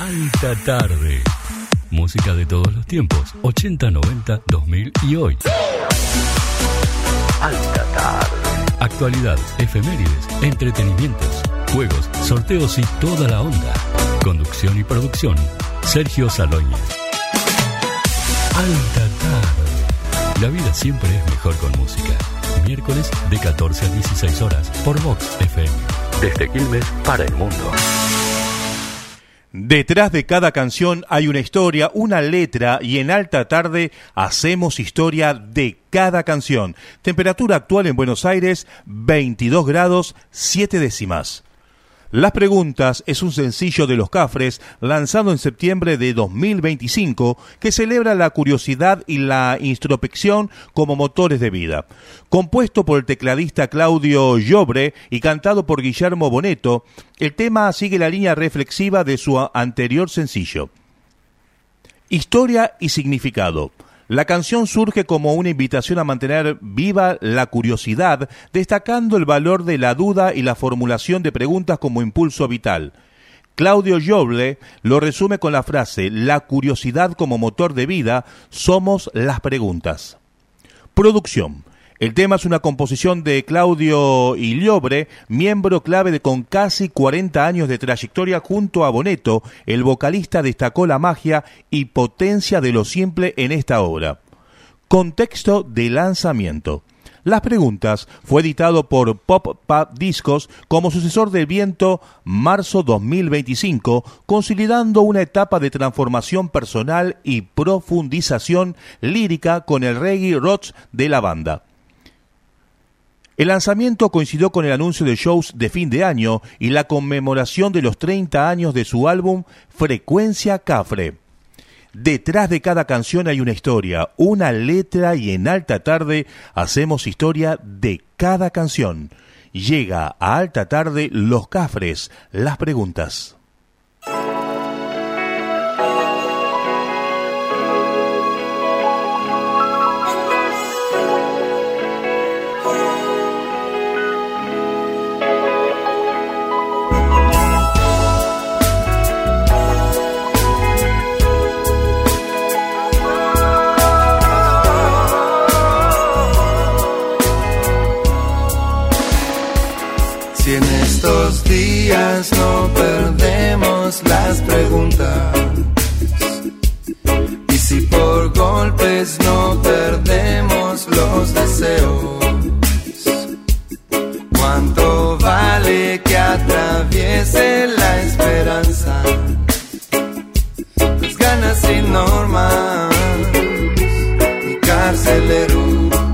Alta tarde. Música de todos los tiempos, 80, 90, 2000 y hoy. Alta tarde. Actualidad, efemérides, entretenimientos, juegos, sorteos y toda la onda. Conducción y producción, Sergio Salóñez. Alta tarde. La vida siempre es mejor con música. Miércoles de 14 a 16 horas por Vox FM. Desde Quilmes para el mundo. Detrás de cada canción hay una historia, una letra, y en Alta Tarde hacemos historia de cada canción. Temperatura actual en Buenos Aires, 22 grados 7 décimas. Las Preguntas es un sencillo de Los Cafres lanzado en septiembre de 2025 que celebra la curiosidad y la introspección como motores de vida. Compuesto por el tecladista Claudio Llobre y cantado por Guillermo Bonetto, el tema sigue la línea reflexiva de su anterior sencillo. Historia y significado. La canción surge como una invitación a mantener viva la curiosidad, destacando el valor de la duda y la formulación de preguntas como impulso vital. Claudio Lloble lo resume con la frase: la curiosidad como motor de vida, somos las preguntas. Producción. El tema es una composición de Claudio y Llobre, miembro clave con casi 40 años de trayectoria junto a Bonetto. El vocalista destacó la magia y potencia de lo simple en esta obra. Contexto de lanzamiento. Las Preguntas fue editado por Pop Pub Discos como sucesor de Viento, marzo 2025, consolidando una etapa de transformación personal y profundización lírica con el reggae rock de la banda. El lanzamiento coincidió con el anuncio de shows de fin de año y la conmemoración de los 30 años de su álbum Frecuencia Cafre. Detrás de cada canción hay una historia, una letra, y en Alta Tarde hacemos historia de cada canción. Llega a Alta Tarde Los Cafres, Las Preguntas. Si en estos días no perdemos las preguntas, y si por golpes no perdemos los deseos, ¿cuánto vale que atraviese la esperanza? Las ganas sin normas y carceleros.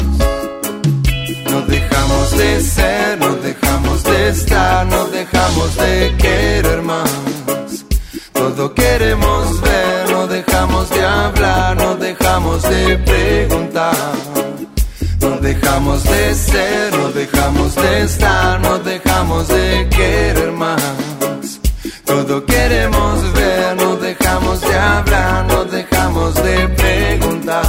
No dejamos de ser, no dejamos de estar, no dejamos de querer más. Todo queremos ver, no dejamos de hablar, no dejamos de preguntar. No dejamos de ser, no dejamos de estar, no dejamos de querer más. Todo queremos ver, no dejamos de hablar, no dejamos de preguntar.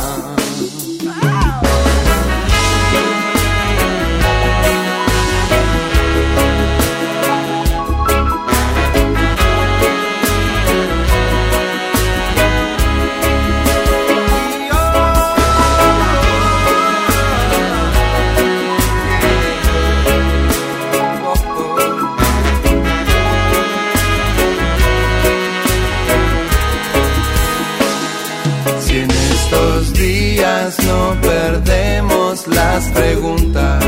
No perdemos las preguntas,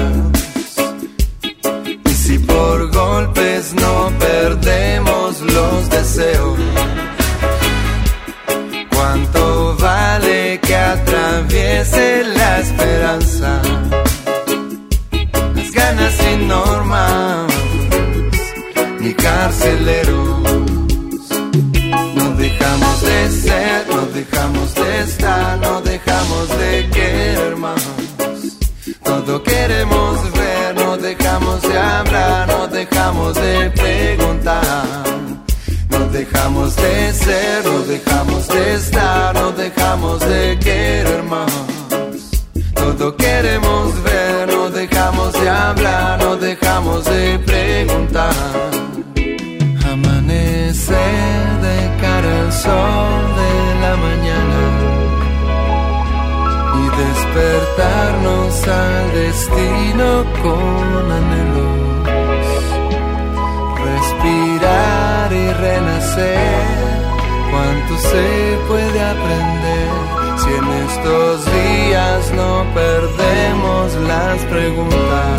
y si por golpes no perdemos los deseos, ¿cuánto vale que atraviese la esperanza? Las ganas sin normas ni carceleros. No dejamos de ser, no dejamos de estar, no dejamos de querer más. Todo queremos ver, no dejamos de hablar, no dejamos de preguntar. No dejamos de ser, no dejamos de estar, no dejamos de querer más. Todo queremos ver, no dejamos de hablar, no dejamos de preguntar. Amanecer de cara acercarnos al destino con anhelos, respirar y renacer. ¿Cuánto se puede aprender si en estos días no perdemos las preguntas?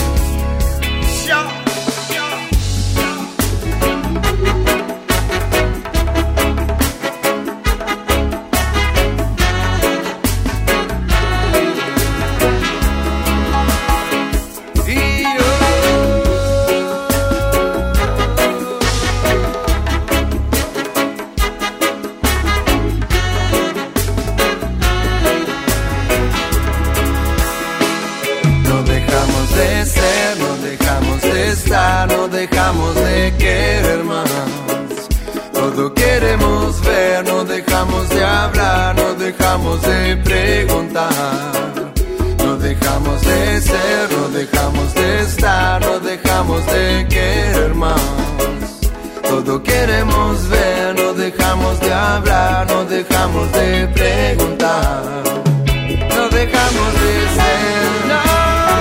No dejamos de querer más, todo queremos ver, no dejamos de hablar, no dejamos de preguntar, no dejamos de ser, no dejamos de estar, no dejamos de querer más, todo queremos ver, no dejamos de hablar, no dejamos de preguntar, no dejamos de ser, no.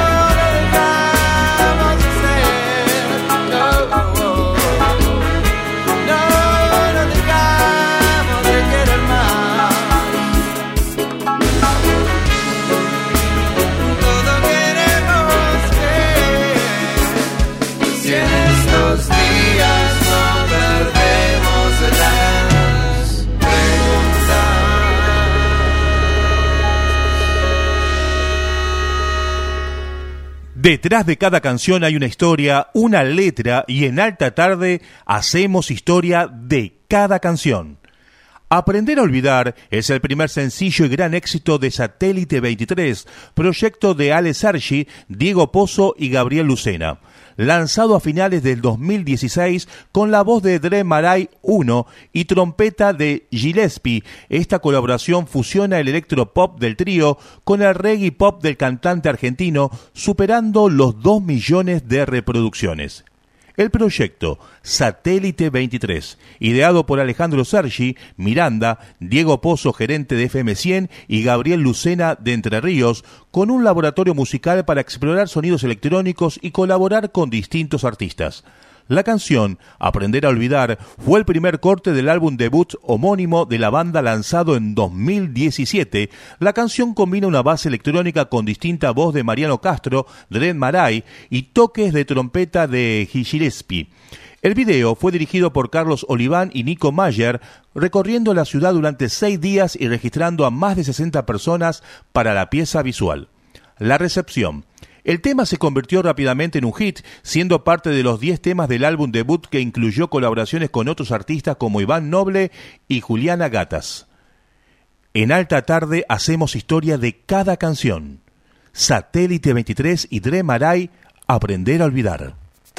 Detrás de cada canción hay una historia, una letra, y en Alta Tarde hacemos historia de cada canción. Aprender a olvidar es el primer sencillo y gran éxito de Satélite 23, proyecto de Ale Sergi, Diego Pozo y Gabriel Lucena. Lanzado a finales del 2016 con la voz de Dre Marai 1 y trompeta de Gillespie, esta colaboración fusiona el electropop del trío con el reggae pop del cantante argentino, superando los 2 millones de reproducciones. El proyecto Satélite 23, ideado por Alejandro Sergi, Miranda, Diego Pozo, gerente de FM 100, y Gabriel Lucena de Entre Ríos, con un laboratorio musical para explorar sonidos electrónicos y colaborar con distintos artistas. La canción Aprender a Olvidar fue el primer corte del álbum debut homónimo de la banda lanzado en 2017. La canción combina una base electrónica con distinta voz de Mariano Castro, Dre Marai y toques de trompeta de Gillespie. El video fue dirigido por Carlos Oliván y Nico Mayer, recorriendo la ciudad durante 6 días y registrando a más de 60 personas para la pieza visual. La recepción. El tema se convirtió rápidamente en un hit, siendo parte de los 10 temas del álbum debut que incluyó colaboraciones con otros artistas como Iván Noble y Juliana Gatas. En Alta Tarde hacemos historia de cada canción. Satélite 23 y Dre Marai, Aprender a Olvidar.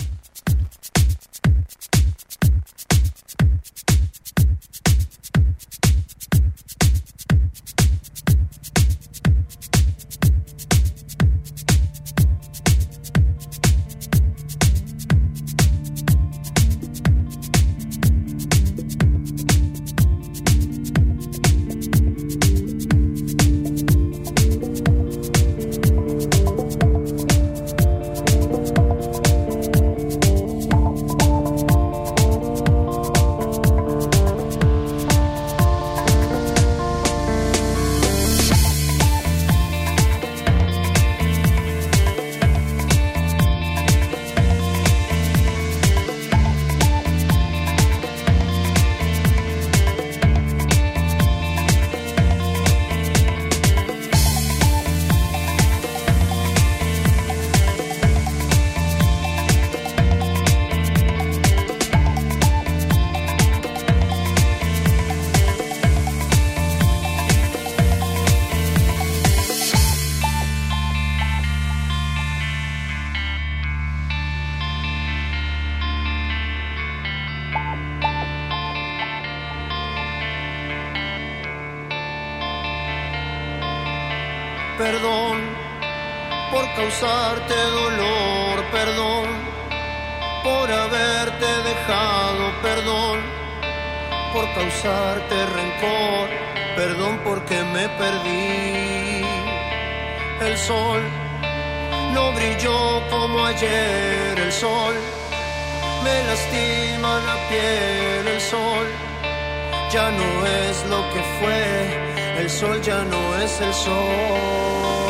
Perdón por causarte dolor, perdón por haberte dejado, perdón por causarte rencor, perdón porque me perdí, el sol no brilló como ayer, el sol me lastima la piel, el sol ya no es lo que fue, el sol ya no es el sol.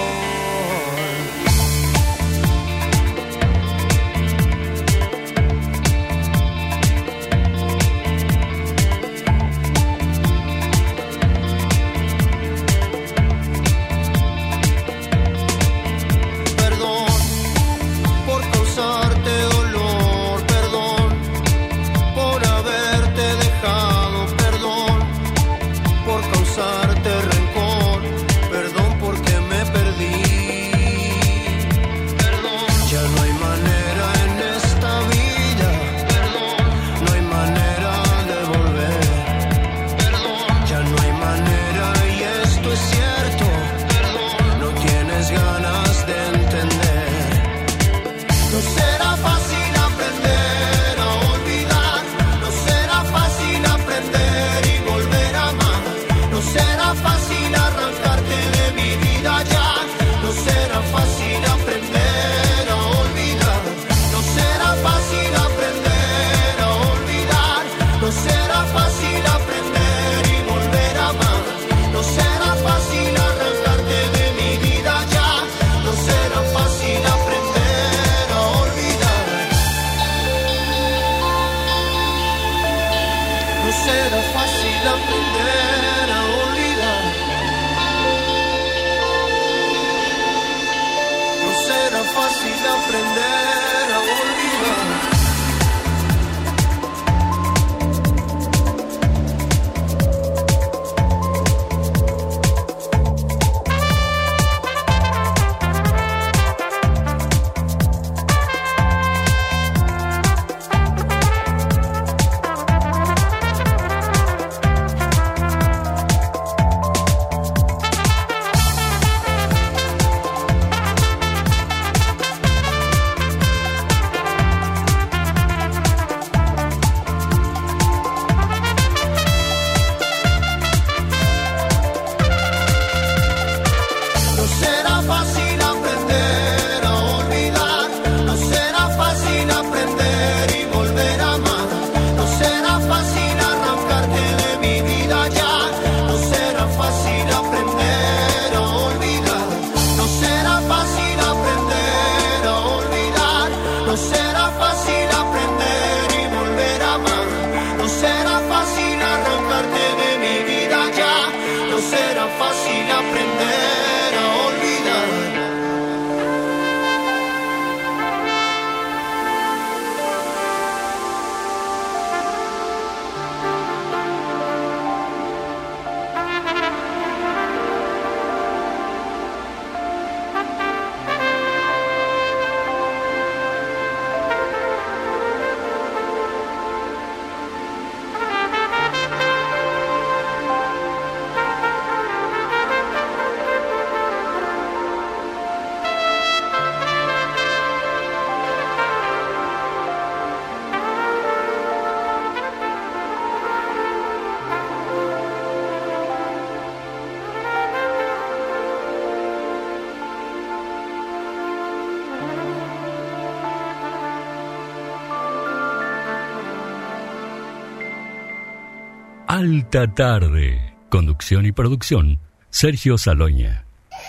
Alta Tarde. Conducción y producción, Sergio Saloña.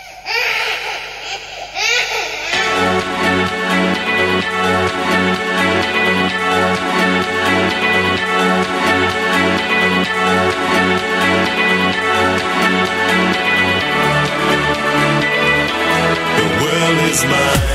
The world is mine.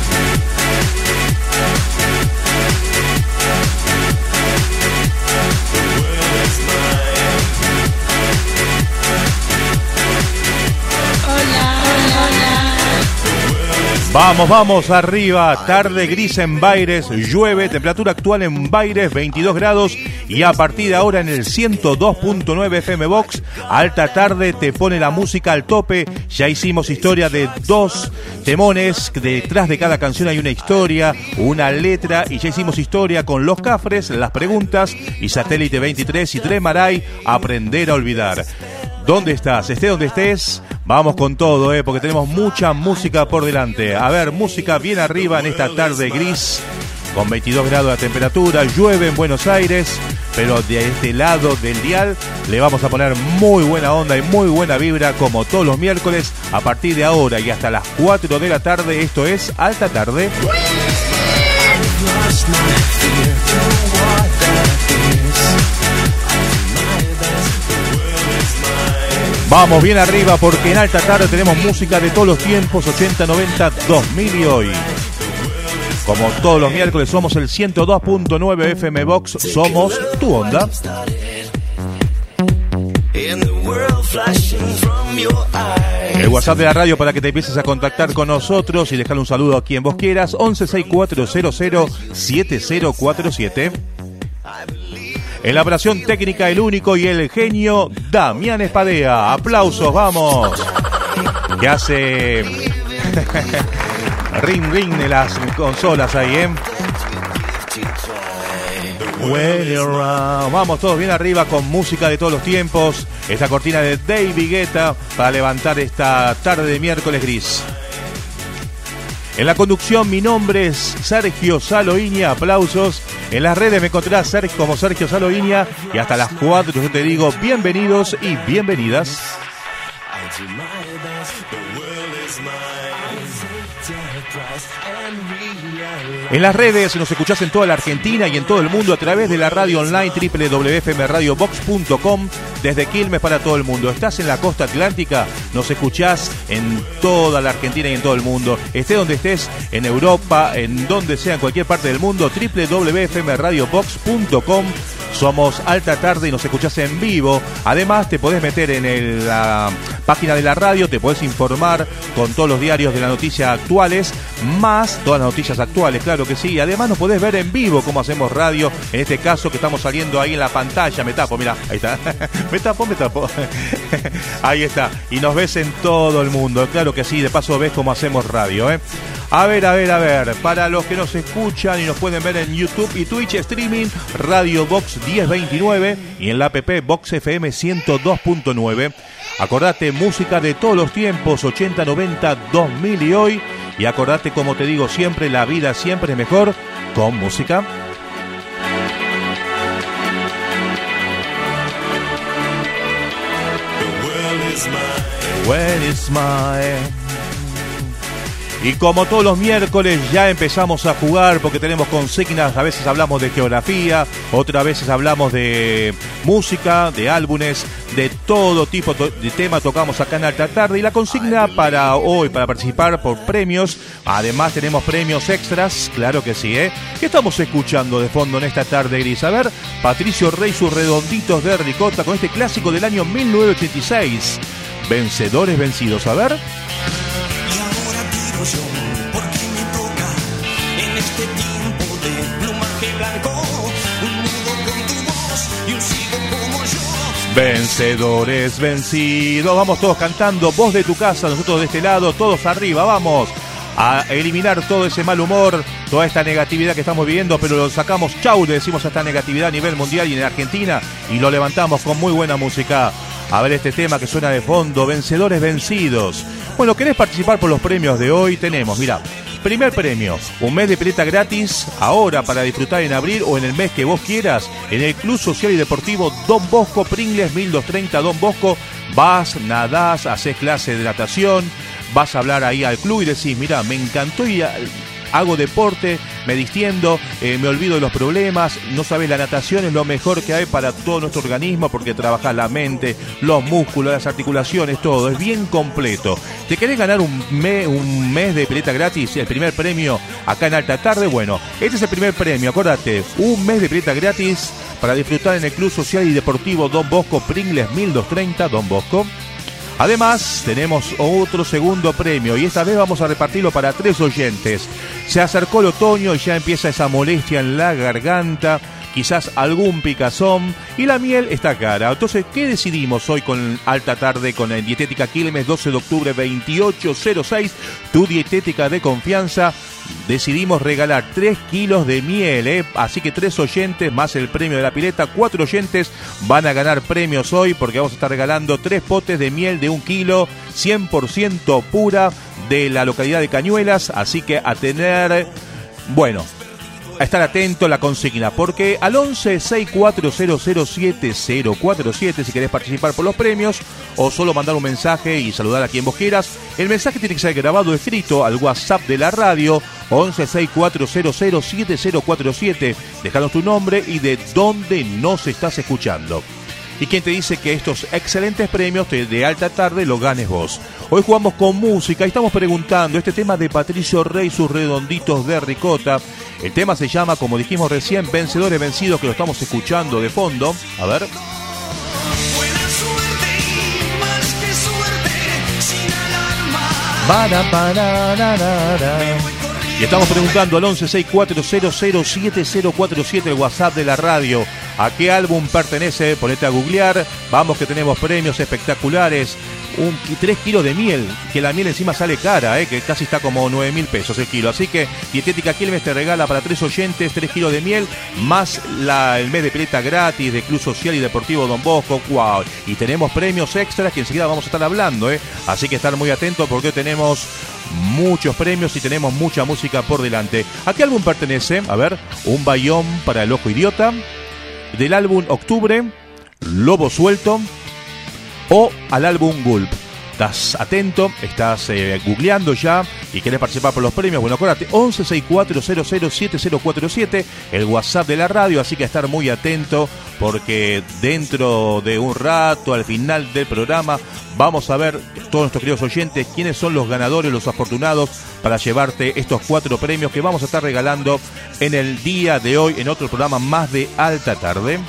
Vamos arriba, tarde gris en Baires, llueve, temperatura actual en Baires 22 grados y a partir de ahora en el 102.9 FM Box, Alta Tarde te pone la música al tope. Ya hicimos historia de 2 temones, detrás de cada canción hay una historia, una letra, y ya hicimos historia con Los Cafres, las preguntas y Satélite 23 y Tremaray, Aprender a Olvidar. ¿Dónde estás? Esté donde estés, Vamos con todo, porque tenemos mucha música por delante. A ver, música bien arriba en esta tarde gris, con 22 grados de temperatura, llueve en Buenos Aires, pero de este lado del dial le vamos a poner muy buena onda y muy buena vibra, como todos los miércoles, a partir de ahora y hasta las 4 de la tarde. Esto es Alta Tarde. Vamos bien arriba porque en Alta Tarde tenemos música de todos los tiempos, 80, 90, 2000 y hoy. Como todos los miércoles somos el 102.9 FM Box, somos tu onda. El WhatsApp de la radio para que te empieces a contactar con nosotros y dejarle un saludo a quien vos quieras, 1164007047. En la operación técnica, el único y el genio, Damián Espadea. Aplausos, vamos. Que hace ring ring de las consolas ahí, Vamos todos bien arriba con música de todos los tiempos. Esta cortina de David Guetta para levantar esta tarde de miércoles gris. En la conducción, mi nombre es Sergio Saloiña. Aplausos. En las redes me encontrarás como Sergio Saloiña. Y hasta las 4 yo te digo bienvenidos y bienvenidas. En las redes nos escuchás en toda la Argentina y en todo el mundo a través de la radio online www.fmradiobox.com, desde Quilmes para todo el mundo. Estás en la costa atlántica, nos escuchás en toda la Argentina y en todo el mundo. Esté donde estés, en Europa, en donde sea, en cualquier parte del mundo, www.fmradiobox.com. Somos Alta Tarde y nos escuchás en vivo. Además te podés meter en la página de la radio, te podés informar con todos los diarios de la noticia actuales, más todas las noticias actuales, claro que sí. Además nos podés ver en vivo cómo hacemos radio, en este caso que estamos saliendo ahí en la pantalla. Me tapo, mirá, ahí está. me tapo. Ahí está. Y nos ves en todo el mundo, claro que sí. De paso ves cómo hacemos radio, A ver, para los que nos escuchan y nos pueden ver en YouTube y Twitch streaming, Radio Box 1029 y en la app Box FM 102.9. Acordate, música de todos los tiempos, 80, 90, 2000 y hoy. Y acordate, como te digo siempre, la vida siempre es mejor con música. When it's mine. Y como todos los miércoles ya empezamos a jugar porque tenemos consignas. A veces hablamos de geografía, otras veces hablamos de música, de álbumes, de todo tipo de tema tocamos acá en Alta Tarde. Y la consigna para hoy, para participar por premios, además tenemos premios extras, claro que sí, ¿Qué estamos escuchando de fondo en esta tarde gris? A ver, Patricio Rey, sus redonditos de ricota con este clásico del año 1986. Vencedores vencidos, a ver. Yo, porque me toca en este tiempo de plumaje blanco, un nudo con tu voz y un ciego como yo. Vencedores vencidos, vamos todos cantando, vos de tu casa, nosotros de este lado, todos arriba, vamos a eliminar todo ese mal humor, toda esta negatividad que estamos viviendo, pero lo sacamos, chau, le decimos a esta negatividad a nivel mundial y en Argentina, y lo levantamos con muy buena música. A ver este tema que suena de fondo, Vencedores vencidos. Bueno, ¿querés participar por los premios de hoy? Tenemos, mira, primer premio, un mes de pileta gratis, ahora para disfrutar en abril o en el mes que vos quieras, en el Club Social y Deportivo Don Bosco, Pringles 1230 Don Bosco. Vas, nadás, haces clase de natación, vas a hablar ahí al club y decís, mira, me encantó y hago deporte, me distiendo, me olvido de los problemas. No sabes, la natación es lo mejor que hay para todo nuestro organismo porque trabaja la mente, los músculos, las articulaciones, todo, es bien completo. ¿Te querés ganar un mes de pileta gratis? El primer premio acá en Alta Tarde. Bueno, este es el primer premio, acuérdate, un mes de pileta gratis para disfrutar en el Club Social y Deportivo Don Bosco, Pringles 1230 Don Bosco. Además, tenemos otro segundo premio y esta vez vamos a repartirlo para 3 oyentes. Se acercó el otoño y ya empieza esa molestia en la garganta. quizás algún picazón, y la miel está cara. Entonces, ¿qué decidimos hoy con Alta Tarde con Dietética Quilmes, 12 de octubre 2806, tu dietética de confianza? Decidimos regalar 3 kilos de miel, así que 3 oyentes más el premio de la pileta, 4 oyentes van a ganar premios hoy porque vamos a estar regalando 3 potes de miel de 1 kilo, 100% pura de la localidad de Cañuelas, así que a tener, bueno, a estar atento a la consigna, porque al 11-6400-7047, si querés participar por los premios o solo mandar un mensaje y saludar a quien vos quieras, el mensaje tiene que ser grabado escrito al WhatsApp de la radio, 11-6400-7047, dejanos tu nombre y de dónde nos estás escuchando. Y quien te dice que estos excelentes premios de Alta Tarde los ganes vos. Hoy jugamos con música y estamos preguntando este tema de Patricio Rey, sus redonditos de ricota. El tema se llama, como dijimos recién, Vencedores Vencidos, que lo estamos escuchando de fondo. A ver. Buena suerte y más que suerte, sin alarma. Y estamos preguntando al 11-6400-7047, el WhatsApp de la radio. ¿A qué álbum pertenece? Ponete a googlear. Vamos que tenemos premios espectaculares. 3 kilos de miel, que la miel encima sale cara, que casi está como 9.000 pesos el kilo. Así que Dietética Quilmes te regala para 3 oyentes 3 kilos de miel, más el mes de pileta gratis de Club Social y Deportivo Don Bosco. ¡Wow! Y tenemos premios extras que enseguida vamos a estar hablando, Así que estar muy atentos porque tenemos muchos premios y tenemos mucha música por delante. ¿A qué álbum pertenece? A ver, Un Bayón para el Ojo Idiota, del álbum Octubre, Lobo Suelto, o al álbum Gulp. Estás atento, estás googleando ya y querés participar por los premios. Bueno, acuérdate, 11-6400-7047, el WhatsApp de la radio, así que estar muy atento porque dentro de un rato, al final del programa, vamos a ver, todos nuestros queridos oyentes, quiénes son los ganadores, los afortunados para llevarte estos 4 premios que vamos a estar regalando en el día de hoy en otro programa más de Alta Tarde.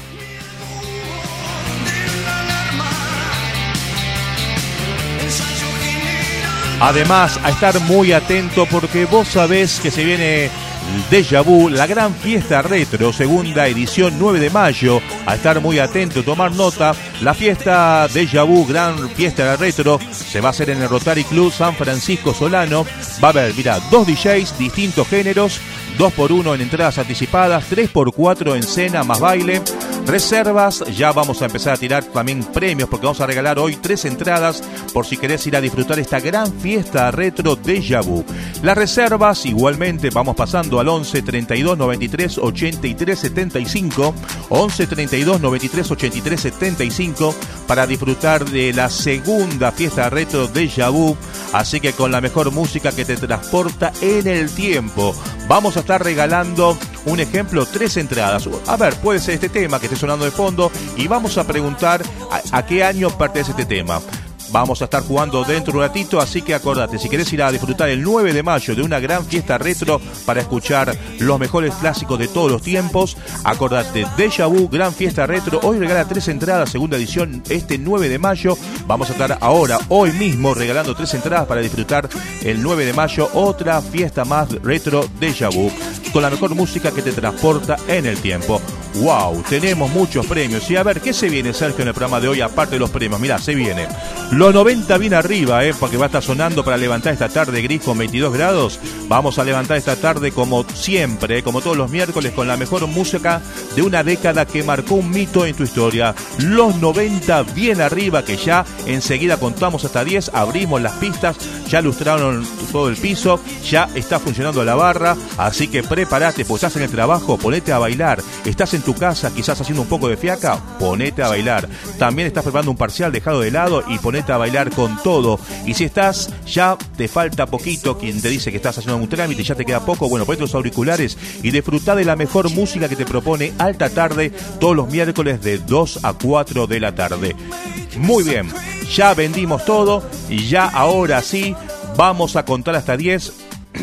Además, a estar muy atento porque vos sabés que se viene Déjà Vu, la gran fiesta retro, segunda edición, 9 de mayo. A estar muy atento, tomar nota. La fiesta Déjà Vu, gran fiesta retro, se va a hacer en el Rotary Club San Francisco Solano. Va a haber, mirá, 2 DJs, distintos géneros, 2x1 en entradas anticipadas, 3x4 en cena más baile. Reservas, ya vamos a empezar a tirar también premios porque vamos a regalar hoy 3 entradas por si querés ir a disfrutar esta gran fiesta retro Déjà Vu. Las reservas igualmente vamos pasando al 11 32 93 83 75, 11 32 93 83 75 para disfrutar de la segunda fiesta retro Déjà Vu, así que con la mejor música que te transporta en el tiempo. Vamos a estar regalando un ejemplo, 3 entradas. A ver, puede ser este tema que esté sonando de fondo y vamos a preguntar a qué año pertenece este tema. Vamos a estar jugando dentro de un ratito, así que acordate, si querés ir a disfrutar el 9 de mayo de una gran fiesta retro para escuchar los mejores clásicos de todos los tiempos, acordate, Déjà Vu, gran fiesta retro, hoy regala 3 entradas, segunda edición, este 9 de mayo, vamos a estar ahora, hoy mismo, regalando 3 entradas para disfrutar el 9 de mayo, otra fiesta más retro Déjà Vu, con la mejor música que te transporta en el tiempo. ¡Wow! Tenemos muchos premios. Y a ver, ¿qué se viene, Sergio, en el programa de hoy, aparte de los premios? Mirá, se viene los 90 bien arriba, porque va a estar sonando para levantar esta tarde gris con 22 grados. Vamos a levantar esta tarde como siempre, como todos los miércoles, con la mejor música de una década que marcó un mito en tu historia. Los 90 bien arriba, que ya enseguida contamos hasta 10, abrimos las pistas, ya lustraron todo el piso, ya está funcionando la barra, así que prepárate, pues estás en el trabajo, ponete a bailar. Estás en tu casa, quizás haciendo un poco de fiaca, ponete a bailar. También estás preparando un parcial dejado de lado y ponete a bailar con todo. Y si estás, ya te falta poquito, quien te dice que estás haciendo un trámite y ya te queda poco, bueno, ponete los auriculares y disfrutá de la mejor música que te propone Alta Tarde todos los miércoles de 2 a 4 de la tarde. Muy bien, ya vendimos todo y ya ahora sí vamos a contar hasta 10.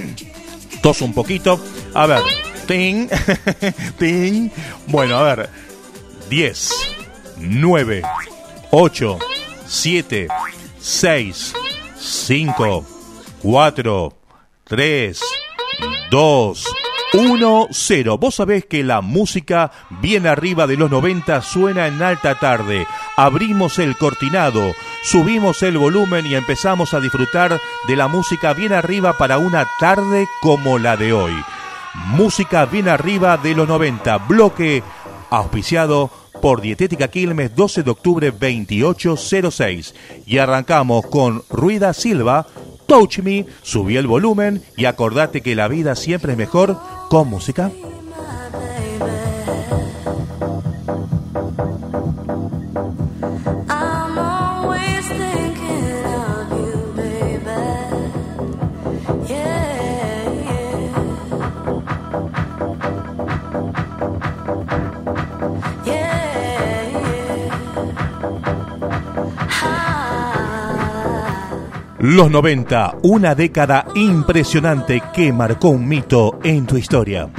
Tos un poquito. A ver. Ting, ting. Bueno, a ver. 10, 9, 8, 7, 6, 5, 4, 3, 2, 1-0. Vos sabés que la música bien arriba de los 90 suena en alta tarde. Abrimos el cortinado, subimos el volumen y empezamos a disfrutar de la música bien arriba para una tarde como la de hoy. Música bien arriba de los 90, bloque auspiciado por Dietética Quilmes, 12 de octubre 2806. Y arrancamos con Ruida Silva, Touch Me. Subí el volumen y acordate que la vida siempre es mejor con música. Los 90, una década impresionante que marcó un mito en tu historia.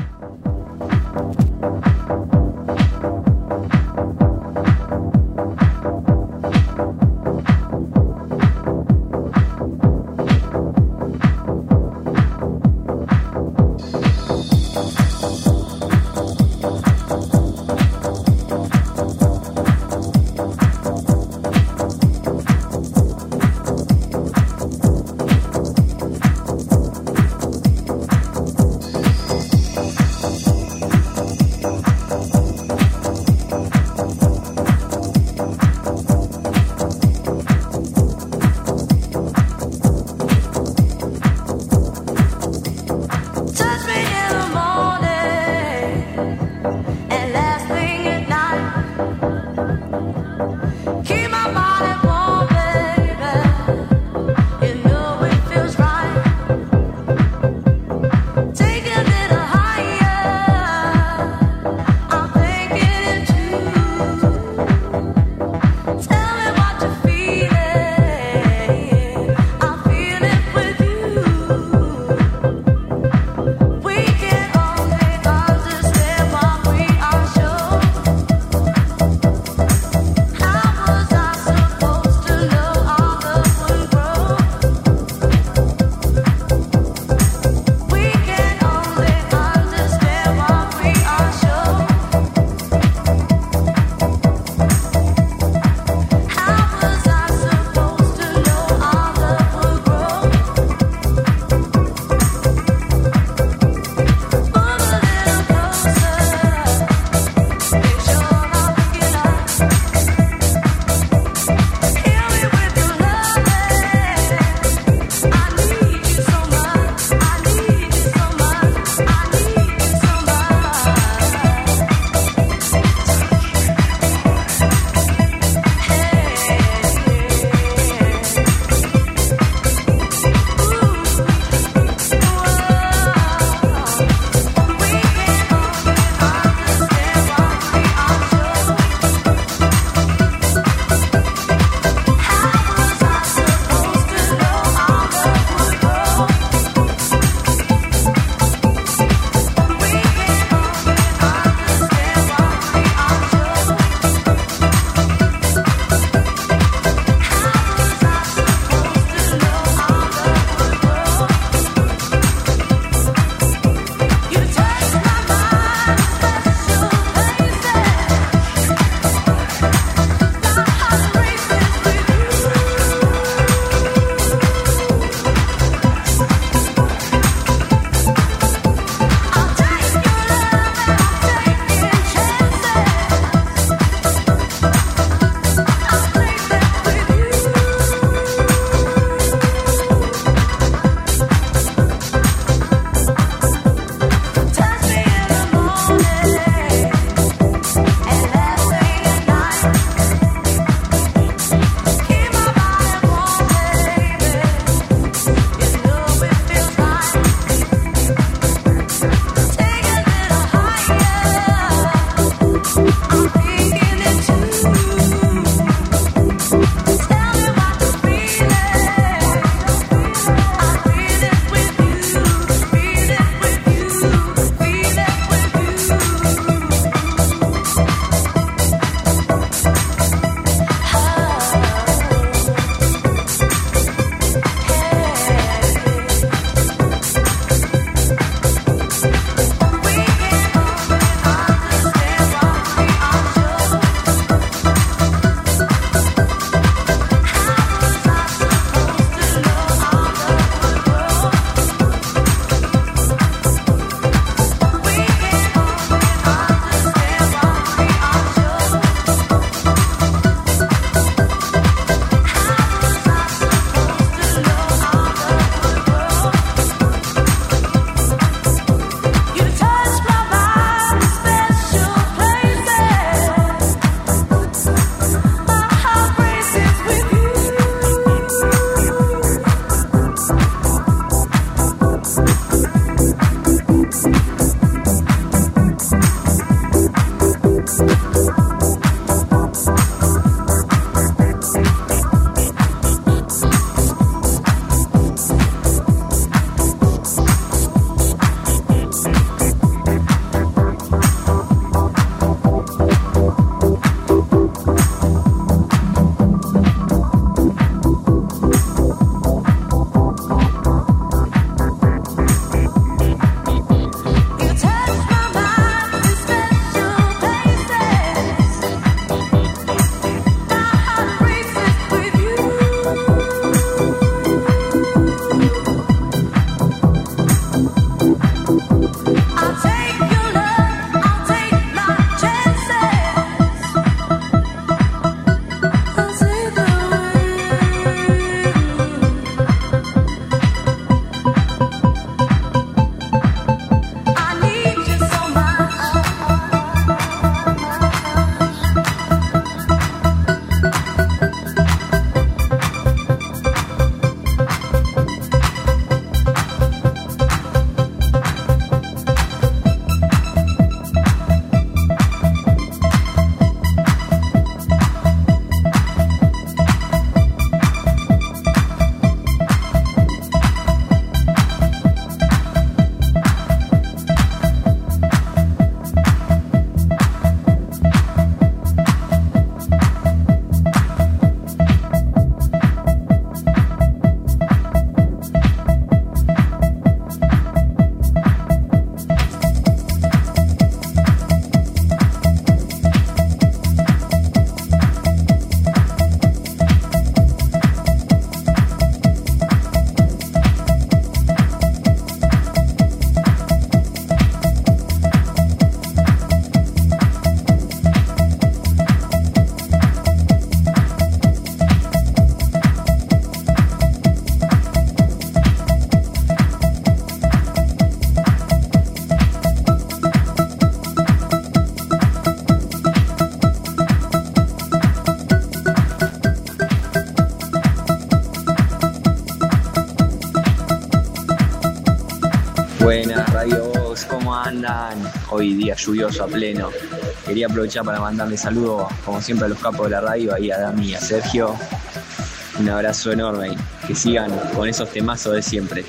andan? Hoy día lluvioso a pleno. Quería aprovechar para mandarle saludos, como siempre, a los capos de la radio, ahí a Dami y a Sergio. Un abrazo enorme y que sigan con esos temazos de siempre.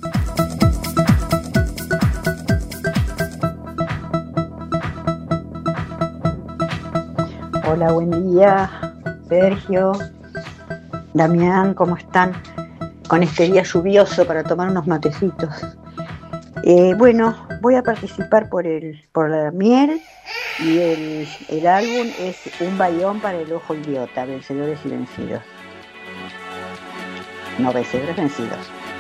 Hola, buen día, Sergio, Damián, ¿cómo están? Con este día lluvioso para tomar unos matecitos. Bueno, voy a participar por la miel y el álbum es Un Bayón para el Ojo Idiota, Vencedores y Vencidos. No, Vencedores Vencidos.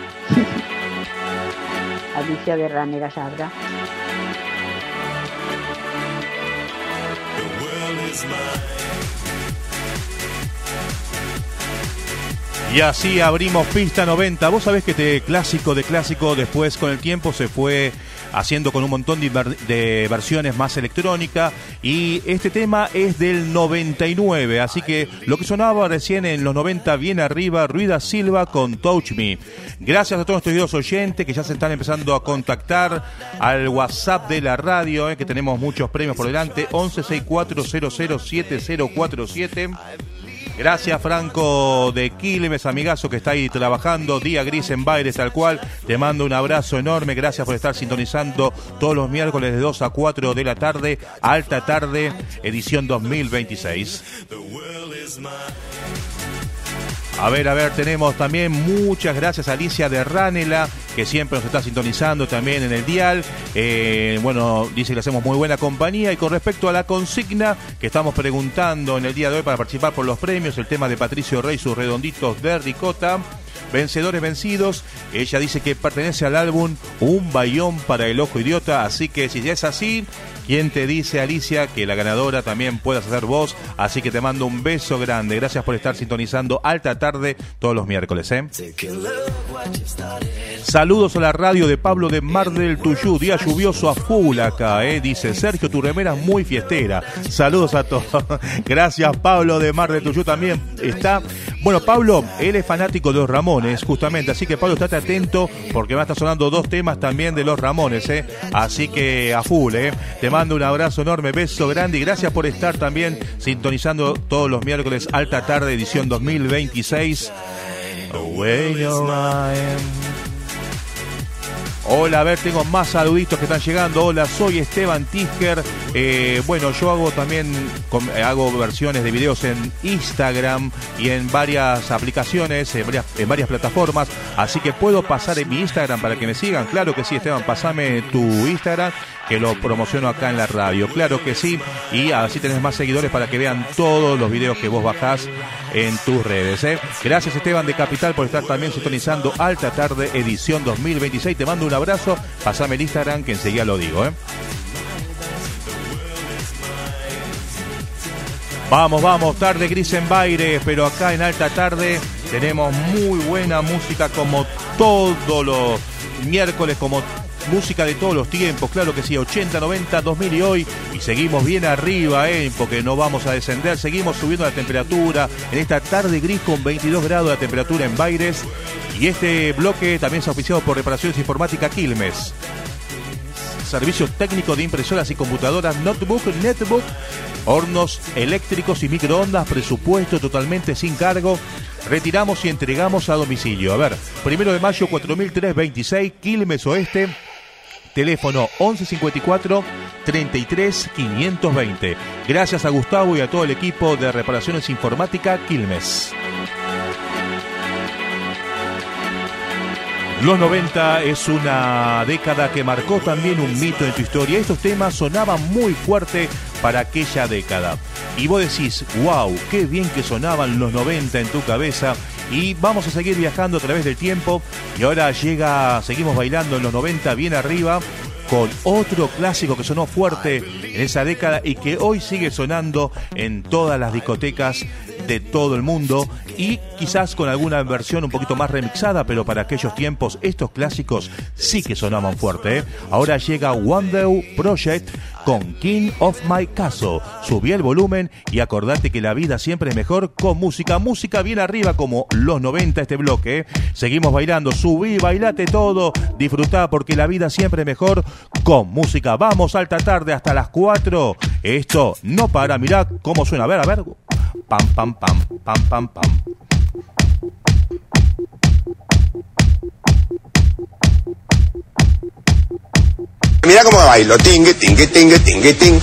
Alicia Guerrane Gallarda. Y así abrimos pista 90. Vos sabés que este clásico de clásico después con el tiempo se fue haciendo con un montón de versiones más electrónica, y este tema es del 99, así que lo que sonaba recién en los 90 viene arriba, Ruida Silva con Touch Me. Gracias a todos nuestros queridos oyentes que ya se están empezando a contactar al WhatsApp de la radio, que tenemos muchos premios por delante, 1164007047. Gracias, Franco de Quilmes, amigazo que está ahí trabajando, día gris en Baires, tal cual. Te mando un abrazo enorme, gracias por estar sintonizando todos los miércoles de 2 a 4 de la tarde, Alta Tarde, edición 2026. A ver, tenemos también muchas gracias a Alicia de Ranela, que siempre nos está sintonizando también en el dial. Bueno, dice que le hacemos muy buena compañía. Y con respecto a la consigna que estamos preguntando en el día de hoy para participar por los premios, el tema de Patricio Rey, sus redonditos de ricota, Vencedores Vencidos, ella dice que pertenece al álbum Un Bayón para el Ojo Idiota, así que si es así, ¿quién te dice, Alicia, que la ganadora también puedas ser vos? Así que te mando un beso grande, gracias por estar sintonizando Alta Tarde todos los miércoles, Saludos a la radio de Pablo de Mar del Tuyú, día lluvioso a full acá, dice Sergio, tu remera es muy fiestera. Saludos a todos. Gracias, Pablo de Mar del Tuyú también está. Bueno, Pablo, él es fanático de los Ramones, justamente, así que Pablo, estate atento porque va a estar sonando 2 temas también de los Ramones, así que a full, Te mando un abrazo enorme, beso grande y gracias por estar también sintonizando todos los miércoles Alta Tarde, edición 2026. Away your mind. Hola, a ver, tengo más saluditos que están llegando. Hola, soy Esteban Tisker. Bueno, yo hago también hago versiones de videos en Instagram y en varias aplicaciones, en varias plataformas. Así que puedo pasar en mi Instagram para que me sigan. Claro que sí, Esteban, pasame tu Instagram, que lo promociono acá en la radio. Claro que sí. Y así tenés más seguidores para que vean todos los videos que vos bajás en tus redes. Gracias, Esteban de Capital, por estar también sintonizando Alta Tarde, edición 2026. Te mando un abrazo, pasame el Instagram que enseguida lo digo. Vamos, tarde gris en Baires, pero acá en Alta Tarde tenemos muy buena música como todos los miércoles, como música de todos los tiempos, claro que sí, 80, 90, 2000 y hoy, y seguimos bien arriba, porque no vamos a descender, seguimos subiendo la temperatura en esta tarde gris con 22 grados de temperatura en Baires, y este bloque también es auspiciado por Reparaciones Informática Quilmes. Servicio técnico de impresoras y computadoras, notebook, netbook, hornos eléctricos y microondas, presupuesto totalmente sin cargo. Retiramos y entregamos a domicilio. A ver, 1 de mayo 4326, Quilmes Oeste. Teléfono 1154 33 520. Gracias a Gustavo y a todo el equipo de Reparaciones Informática Quilmes. Los 90 es una década que marcó también un mito en tu historia. Estos temas sonaban muy fuerte para aquella década. Y vos decís, wow, qué bien que sonaban los 90 en tu cabeza. Y vamos a seguir viajando a través del tiempo. Y ahora seguimos bailando en los 90 bien arriba, con otro clásico que sonó fuerte en esa década y que hoy sigue sonando en todas las discotecas de todo el mundo, y quizás con alguna versión un poquito más remixada, pero para aquellos tiempos estos clásicos sí que sonaban fuerte. Ahora llega One Day Project con King of My Castle. Subí el volumen y acordate que la vida siempre es mejor con música. Música bien arriba como los 90 este bloque. Seguimos bailando, subí, bailate todo, disfrutá porque la vida siempre es mejor con música. Vamos, alta tarde hasta las 4. Esto no para, mirá cómo suena. A ver. Pam, pam, pam, pam, pam, pam. Mira cómo bailo, tingue, tingue, tingue, tingue, tingue.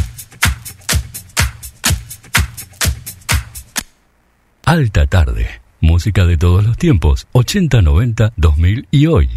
Alta tarde Música de todos los tiempos, 80, 90, 2000 y hoy.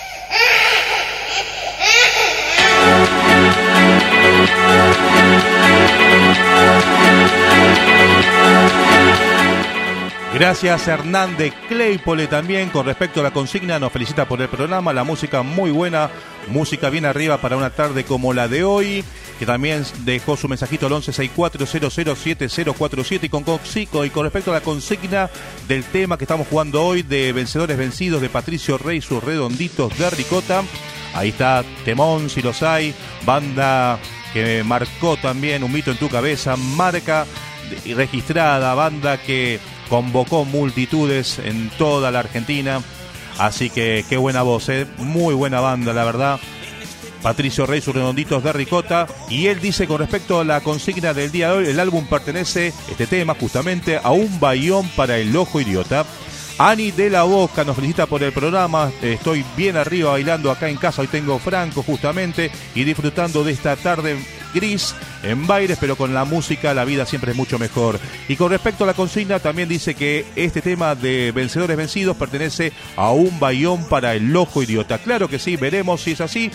Gracias Hernán de Claypole también. Con respecto a la consigna, nos felicita por el programa, la música muy buena, música bien arriba para una tarde como la de hoy, que también dejó su mensajito al 1164007047 y con respecto a la consigna del tema que estamos jugando hoy de Vencedores Vencidos de Patricio Rey, sus redonditos de ricota, ahí está temón si los hay, banda que marcó también un mito en tu cabeza, marca registrada, banda que convocó multitudes en toda la Argentina, así que qué buena voz, muy buena banda, la verdad. Patricio Rey, sus redonditos de ricota, y él dice con respecto a la consigna del día de hoy, el álbum pertenece, este tema justamente, a un bayón para el ojo idiota. Ani de la Boca nos felicita por el programa, estoy bien arriba bailando acá en casa, hoy tengo Franco justamente, y disfrutando de esta tarde gris en bailes, pero con la música la vida siempre es mucho mejor. Y con respecto a la consigna también dice que este tema de Vencedores Vencidos pertenece a un bayón para el ojo idiota. Claro que sí, veremos si es así.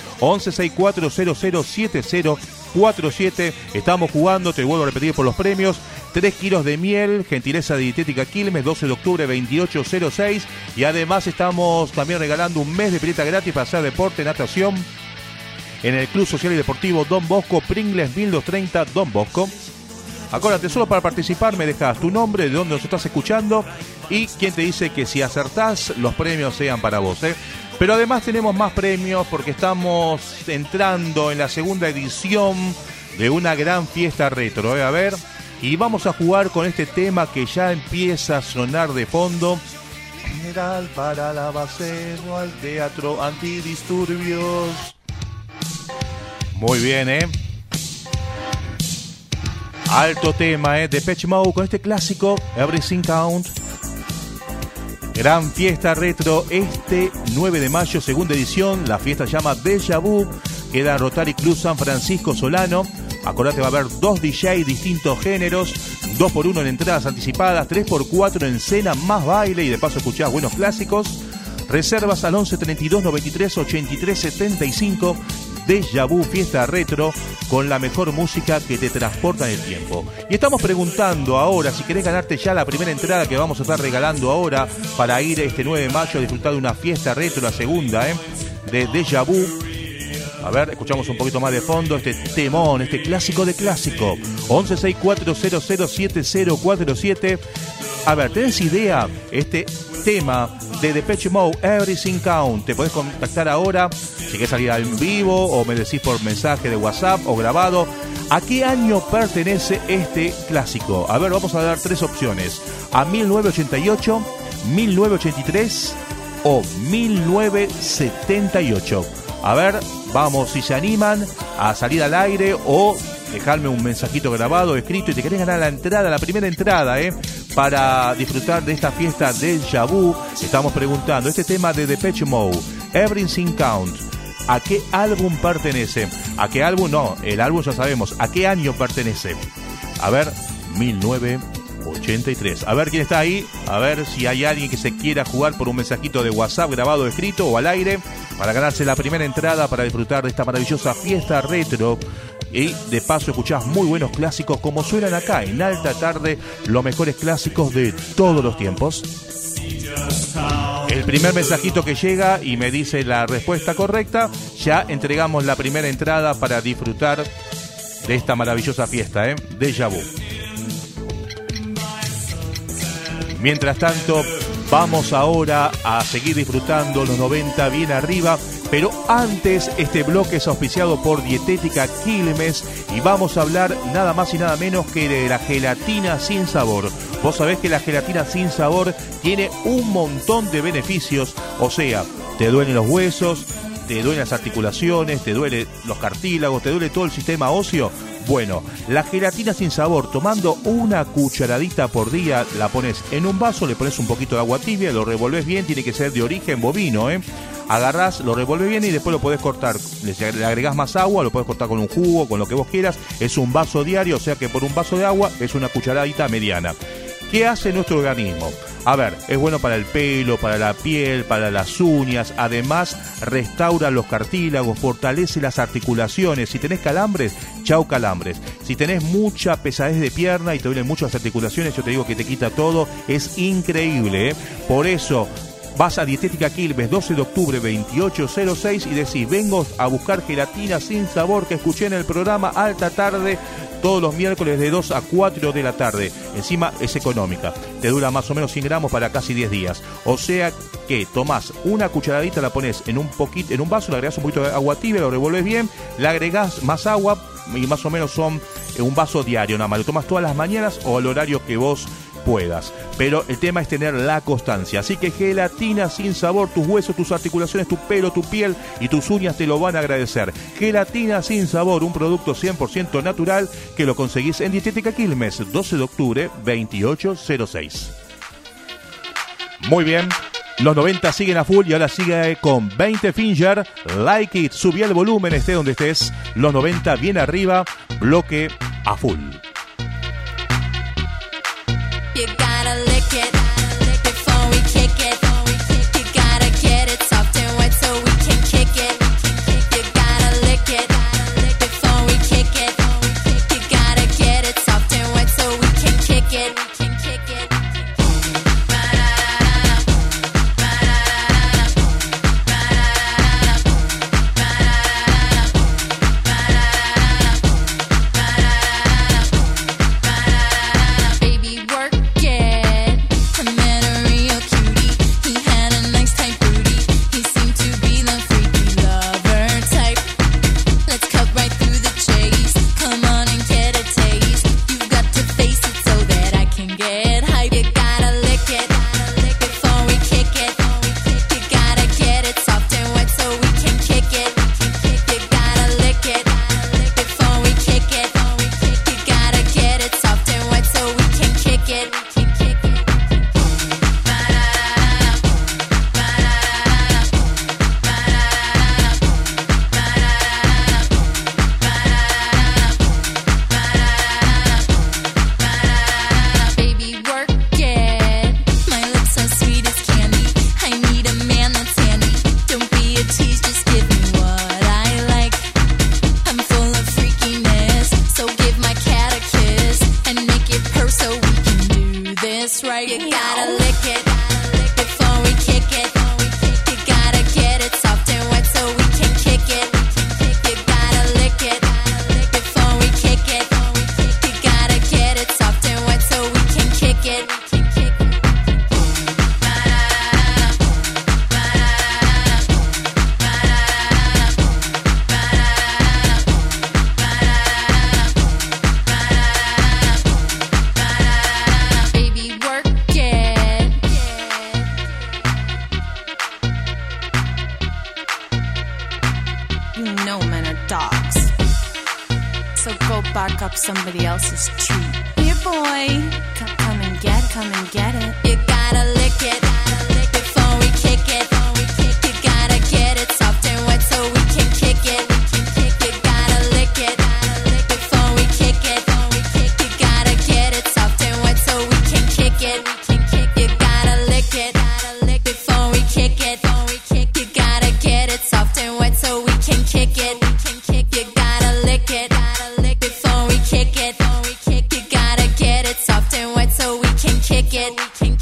1164007047, estamos jugando, te vuelvo a repetir por los premios, 3 kilos de miel, gentileza de Dietética Quilmes, 12 de octubre 2806, y además estamos también regalando un mes de pileta gratis para hacer deporte, natación en el Club Social y Deportivo Don Bosco, Pringles 1230 Don Bosco. Acuérdate, solo para participar me dejas tu nombre, de dónde nos estás escuchando y quién te dice que si acertás los premios sean para vos, Pero además tenemos más premios porque estamos entrando en la segunda edición de una gran fiesta retro, A ver, y vamos a jugar con este tema que ya empieza a sonar de fondo. General para la base, no al teatro, antidisturbios. Muy bien, Alto tema, Depeche Mode con este clásico, Everything Count. Gran fiesta retro, este 9 de mayo, segunda edición. La fiesta se llama Deja Vu, queda Rotary Club San Francisco Solano. Acordate, va a haber 2 DJ distintos géneros, 2x1 en entradas anticipadas, 3x4 en cena más baile y de paso escuchás buenos clásicos. Reservas al 11 32 93 83 75. Deja Vu, fiesta retro con la mejor música que te transporta en el tiempo. Y estamos preguntando ahora si querés ganarte ya la primera entrada que vamos a estar regalando ahora para ir este 9 de mayo a disfrutar de una fiesta retro, la segunda, de Deja Vu. A ver, escuchamos un poquito más de fondo este temón, este clásico de clásico. 1164007047. A ver, ¿tenés idea? Este tema de Depeche Mode, Everything Count. Te podés contactar ahora si querés salir en vivo o me decís por mensaje de WhatsApp o grabado. ¿A qué año pertenece este clásico? A ver, vamos a dar 3 opciones. A 1988, 1983 o 1978. A ver, vamos, si se animan a salir al aire o dejarme un mensajito grabado, escrito, y te querés ganar la entrada, la primera entrada, para disfrutar de esta fiesta del Deja Vu. Estamos preguntando, este tema de Depeche Mode, Everything Count, ¿a qué álbum pertenece? ¿A qué álbum? No, el álbum ya sabemos. ¿A qué año pertenece? A ver, 1983. A ver quién está ahí. A ver si hay alguien que se quiera jugar por un mensajito de WhatsApp grabado, escrito o al aire para ganarse la primera entrada para disfrutar de esta maravillosa fiesta retro. Y de paso escuchás muy buenos clásicos como suenan acá en Alta Tarde, los mejores clásicos de todos los tiempos. El primer mensajito que llega y me dice la respuesta correcta, ya entregamos la primera entrada para disfrutar de esta maravillosa fiesta, Deja Vu. Mientras tanto, vamos ahora a seguir disfrutando los 90 bien arriba. Pero antes, este bloque es auspiciado por Dietética Quilmes y vamos a hablar nada más y nada menos que de la gelatina sin sabor. Vos sabés que la gelatina sin sabor tiene un montón de beneficios, o sea, te duelen los huesos, te duelen las articulaciones, te duelen los cartílagos, te duele todo el sistema óseo. Bueno, la gelatina sin sabor, tomando una cucharadita por día, la pones en un vaso, le pones un poquito de agua tibia, lo revolves bien, tiene que ser de origen bovino, Agarrás, lo revuelves bien y después lo podés cortar. Le agregás más agua, lo podés cortar con un jugo, con lo que vos quieras. Es un vaso diario, o sea que por un vaso de agua es una cucharadita mediana. ¿Qué hace nuestro organismo? A ver, es bueno para el pelo, para la piel, para las uñas. Además, restaura los cartílagos, fortalece las articulaciones. Si tenés calambres, chau calambres. Si tenés mucha pesadez de pierna y te duelen mucho las articulaciones, yo te digo que te quita todo. Es increíble, ¿eh? Por eso, vas a Dietética Quilmes, 12 de octubre, 2806 y decís, vengo a buscar gelatina sin sabor que escuché en el programa Alta Tarde, todos los miércoles de 2 a 4 de la tarde. Encima es económica, te dura más o menos 100 gramos para casi 10 días. O sea que tomás una cucharadita, la pones en un vaso, le agregás un poquito de agua tibia, lo revolvés bien, le agregás más agua y más o menos son un vaso diario nada más. Lo tomas todas las mañanas o al horario que vos puedas, pero el tema es tener la constancia. Así que gelatina sin sabor, tus huesos, tus articulaciones, tu pelo, tu piel y tus uñas te lo van a agradecer. Gelatina sin sabor, un producto 100% natural que lo conseguís en Dietética Quilmes, 12 de octubre, 2806. Muy bien, los 90 siguen a full y ahora sigue con 20 Finger, Like It. Subí el volumen, esté donde estés. Los 90 bien arriba, bloque a full. You gotta lick it before we kick it. You gotta get it soft and wet so we can kick it. You gotta lick it before we kick it. You gotta get it soft and wet so we can kick it. Somebody else's treat. Here, boy, come and get it. You gotta lick it before we kick it. You gotta get it soft and wet so we can kick it. You gotta lick it before we kick it. You gotta get it soft and wet so we can kick it. You gotta lick it before we kick it. You gotta get it soft and wet so we can kick it. You gotta lick it. Kick it, you gotta get it soft and wet so we can kick it.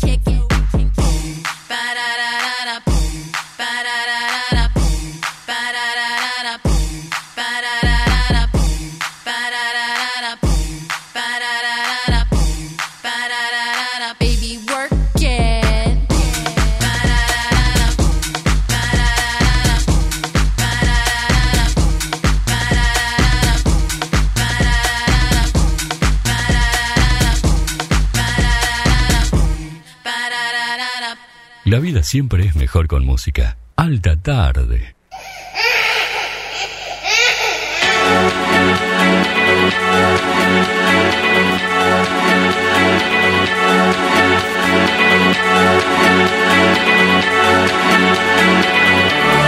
Ba-da-da-da-da, ba-da-da-da-da, ba-da-da-da-da, ba-da-da-da-da, ba-da-da-da-da, ba-da-da-da-da, ba-da-da-da-da, baby work it. Ba-da-da-da-da, ba-da-da-da-da, La vida siempre es mejor con música. Alta Tarde.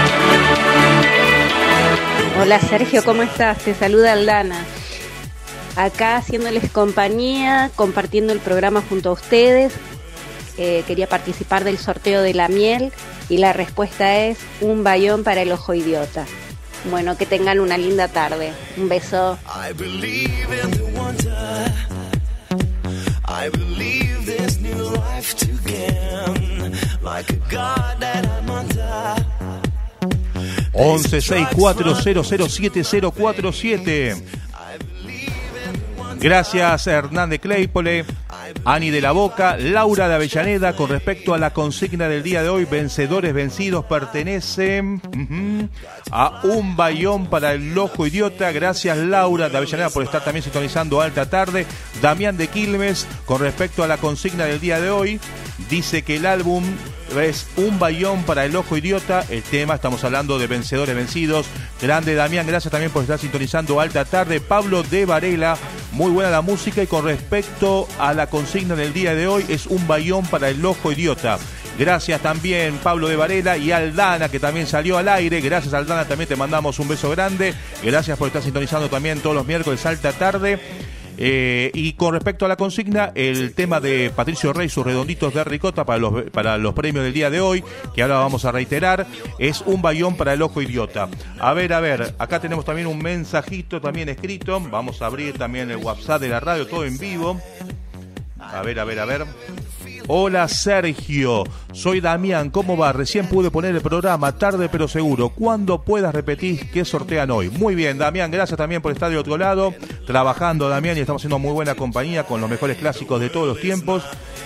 Hola Sergio, ¿cómo estás? Te saluda Aldana. acá haciéndoles compañía, compartiendo el programa junto a ustedes. Quería participar del sorteo de la miel y la respuesta es un bayón para el ojo idiota. Bueno, que tengan una linda tarde. Un beso. I believe in the wonder. I believe there's new life to gain. Like a god that I'm under. 1164007047. Gracias Hernán de Claypole, Ani de la Boca, Laura de Avellaneda. Con respecto a la consigna del día de hoy, vencedores vencidos pertenecen a un bayón para el ojo idiota. Gracias Laura de Avellaneda por estar también sintonizando Alta Tarde. Damián de Quilmes, con respecto a la consigna del día de hoy, dice que el álbum es un bayón para el ojo idiota. El tema, estamos hablando de vencedores vencidos. Grande Damián, gracias también por estar sintonizando Alta Tarde. Pablo de Varela, muy buena la música. Y con respecto a la consigna del día de hoy, es un bayón para el ojo idiota. Gracias también Pablo de Varela y Aldana, que también salió al aire. Gracias Aldana, también te mandamos un beso grande. Gracias por estar sintonizando también todos los miércoles Alta Tarde. Y con respecto a la consigna, el tema de Patricio Rey, sus redonditos de ricota para los premios del día de hoy, que ahora vamos a reiterar, es un bayón para el ojo idiota. A ver, acá tenemos también un mensajito también escrito. Vamos a abrir también el WhatsApp de la radio, todo en vivo. A ver. Hola Sergio, soy Damián, ¿cómo va? Recién pude poner el programa, tarde pero seguro. ¿Cuándo puedas repetir qué sortean hoy? Muy bien, Damián, gracias también por estar de otro lado, trabajando Damián, y estamos haciendo muy buena compañía con los mejores clásicos de todos los tiempos.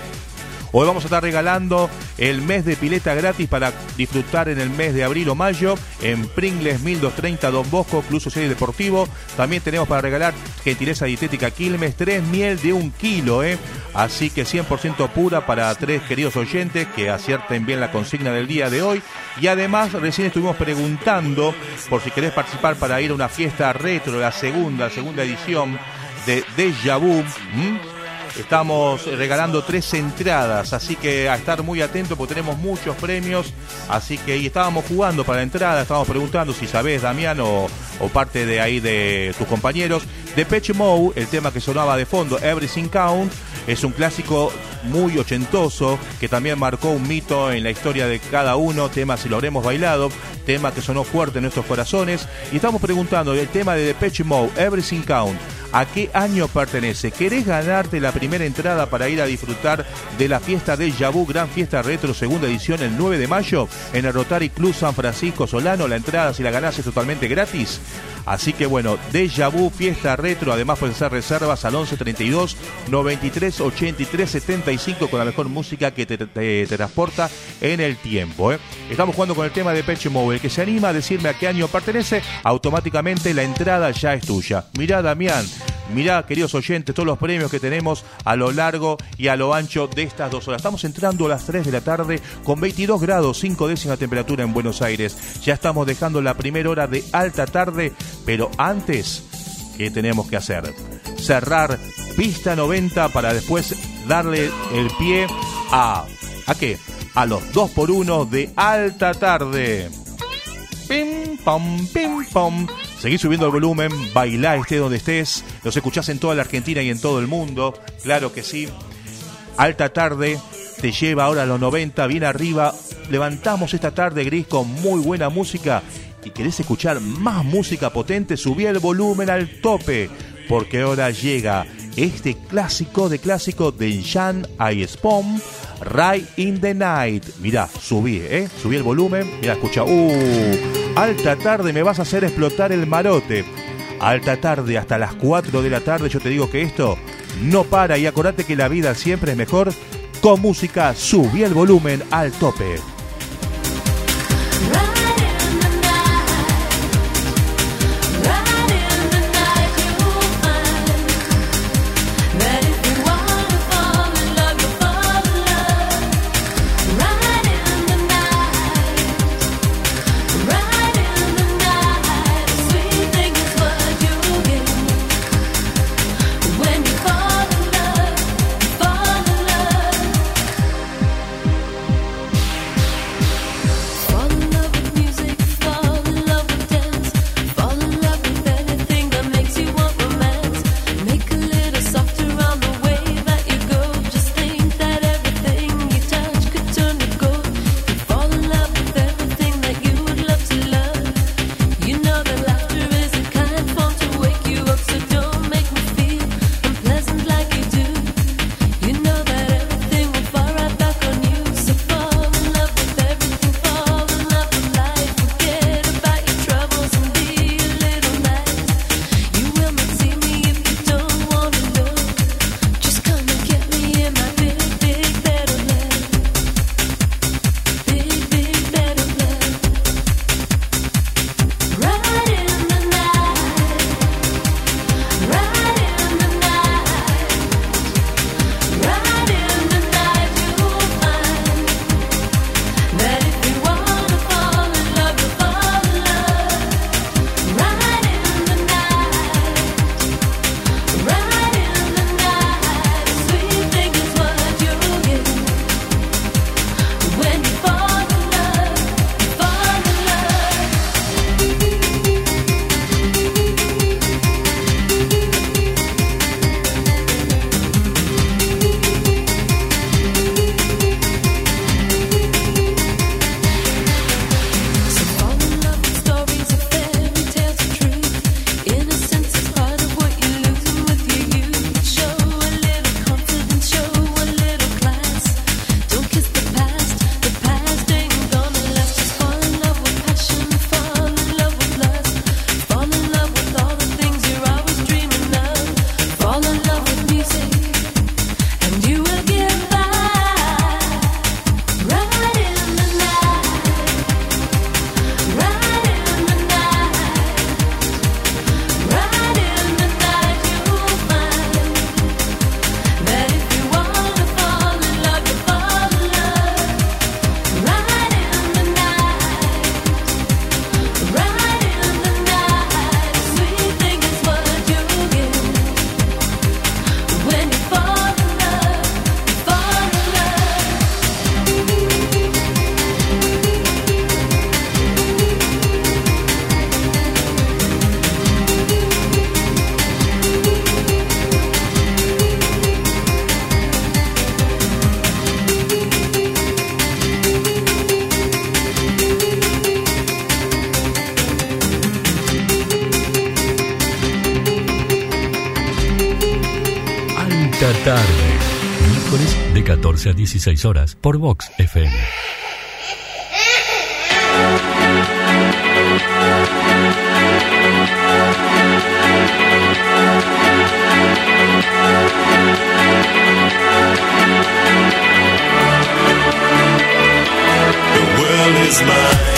Hoy vamos a estar regalando el mes de pileta gratis para disfrutar en el mes de abril o mayo en Pringles 1230 Don Bosco, Club Social y Deportivo. También tenemos para regalar gentileza dietética Quilmes, 3 miel de 1 kilo, Así que 100% pura para 3 queridos oyentes que acierten bien la consigna del día de hoy. Y además recién estuvimos preguntando por si querés participar para ir a una fiesta retro, la segunda edición de Déjà Vu. Estamos regalando 3 entradas, así que a estar muy atentos porque tenemos muchos premios. Así que y estábamos jugando para la entrada, estábamos preguntando si sabés, Damián, o parte de ahí de tus compañeros. Depeche Mode, el tema que sonaba de fondo, Everything Count, es un clásico muy ochentoso que también marcó un mito en la historia de cada uno. Tema si lo habremos bailado, tema que sonó fuerte en nuestros corazones. Y estamos preguntando el tema de Depeche Mode, Everything Count, ¿a qué año pertenece? ¿Querés ganarte la primera entrada para ir a disfrutar de la fiesta de Déjà Vu, Gran Fiesta Retro, segunda edición, el 9 de mayo, en el Rotary Club San Francisco Solano? La entrada, si la ganás, es totalmente gratis. Así que bueno, Déjà Vu, Fiesta Retro. Además pueden hacer reservas al 11 32 93 83 75 con la mejor música que te transporta en el tiempo. Estamos jugando con el tema de Depeche Mode. El que se anima a decirme a qué año pertenece, automáticamente la entrada ya es tuya. Mirá, Damián, mirá, queridos oyentes, todos los premios que tenemos a lo largo y a lo ancho de estas 2 horas. Estamos entrando a las 3 de la tarde con 22 grados, 5 décimas de temperatura en Buenos Aires. Ya estamos dejando la primera hora de Alta Tarde, pero antes, ¿qué tenemos que hacer? Cerrar pista 90 para después darle el pie ¿a qué? A los 2x1 de Alta Tarde. Pim, pam, pim, pam. Seguí subiendo el volumen, bailá, estés donde estés. Los escuchás en toda la Argentina y en todo el mundo. Claro que sí. Alta Tarde te lleva ahora a los 90, bien arriba. Levantamos esta tarde gris con muy buena música. ¿Y querés escuchar más música potente? Subí el volumen al tope, porque ahora llega este clásico de Jan Aispom, Right in the Night. Mirá, subí el volumen. Mirá, escucha. Alta Tarde, me vas a hacer explotar el marote. Alta Tarde hasta las 4 de la tarde. Yo te digo que esto no para. Y acordate que la vida siempre es mejor con música. Subí el volumen al tope. Fall in love with Alta Tarde. Miércoles de 14 a 16 horas por Vox FM. The world is mine.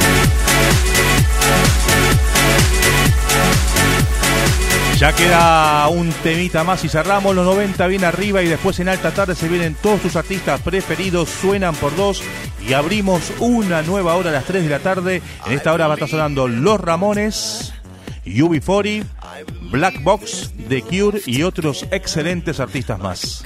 Ya queda un temita más y cerramos los 90 bien arriba y después en Alta Tarde se vienen todos tus artistas preferidos, suenan por dos y abrimos una nueva hora a las 3 de la tarde. En esta hora va a estar sonando Los Ramones, UB40, Black Box, The Cure y otros excelentes artistas más.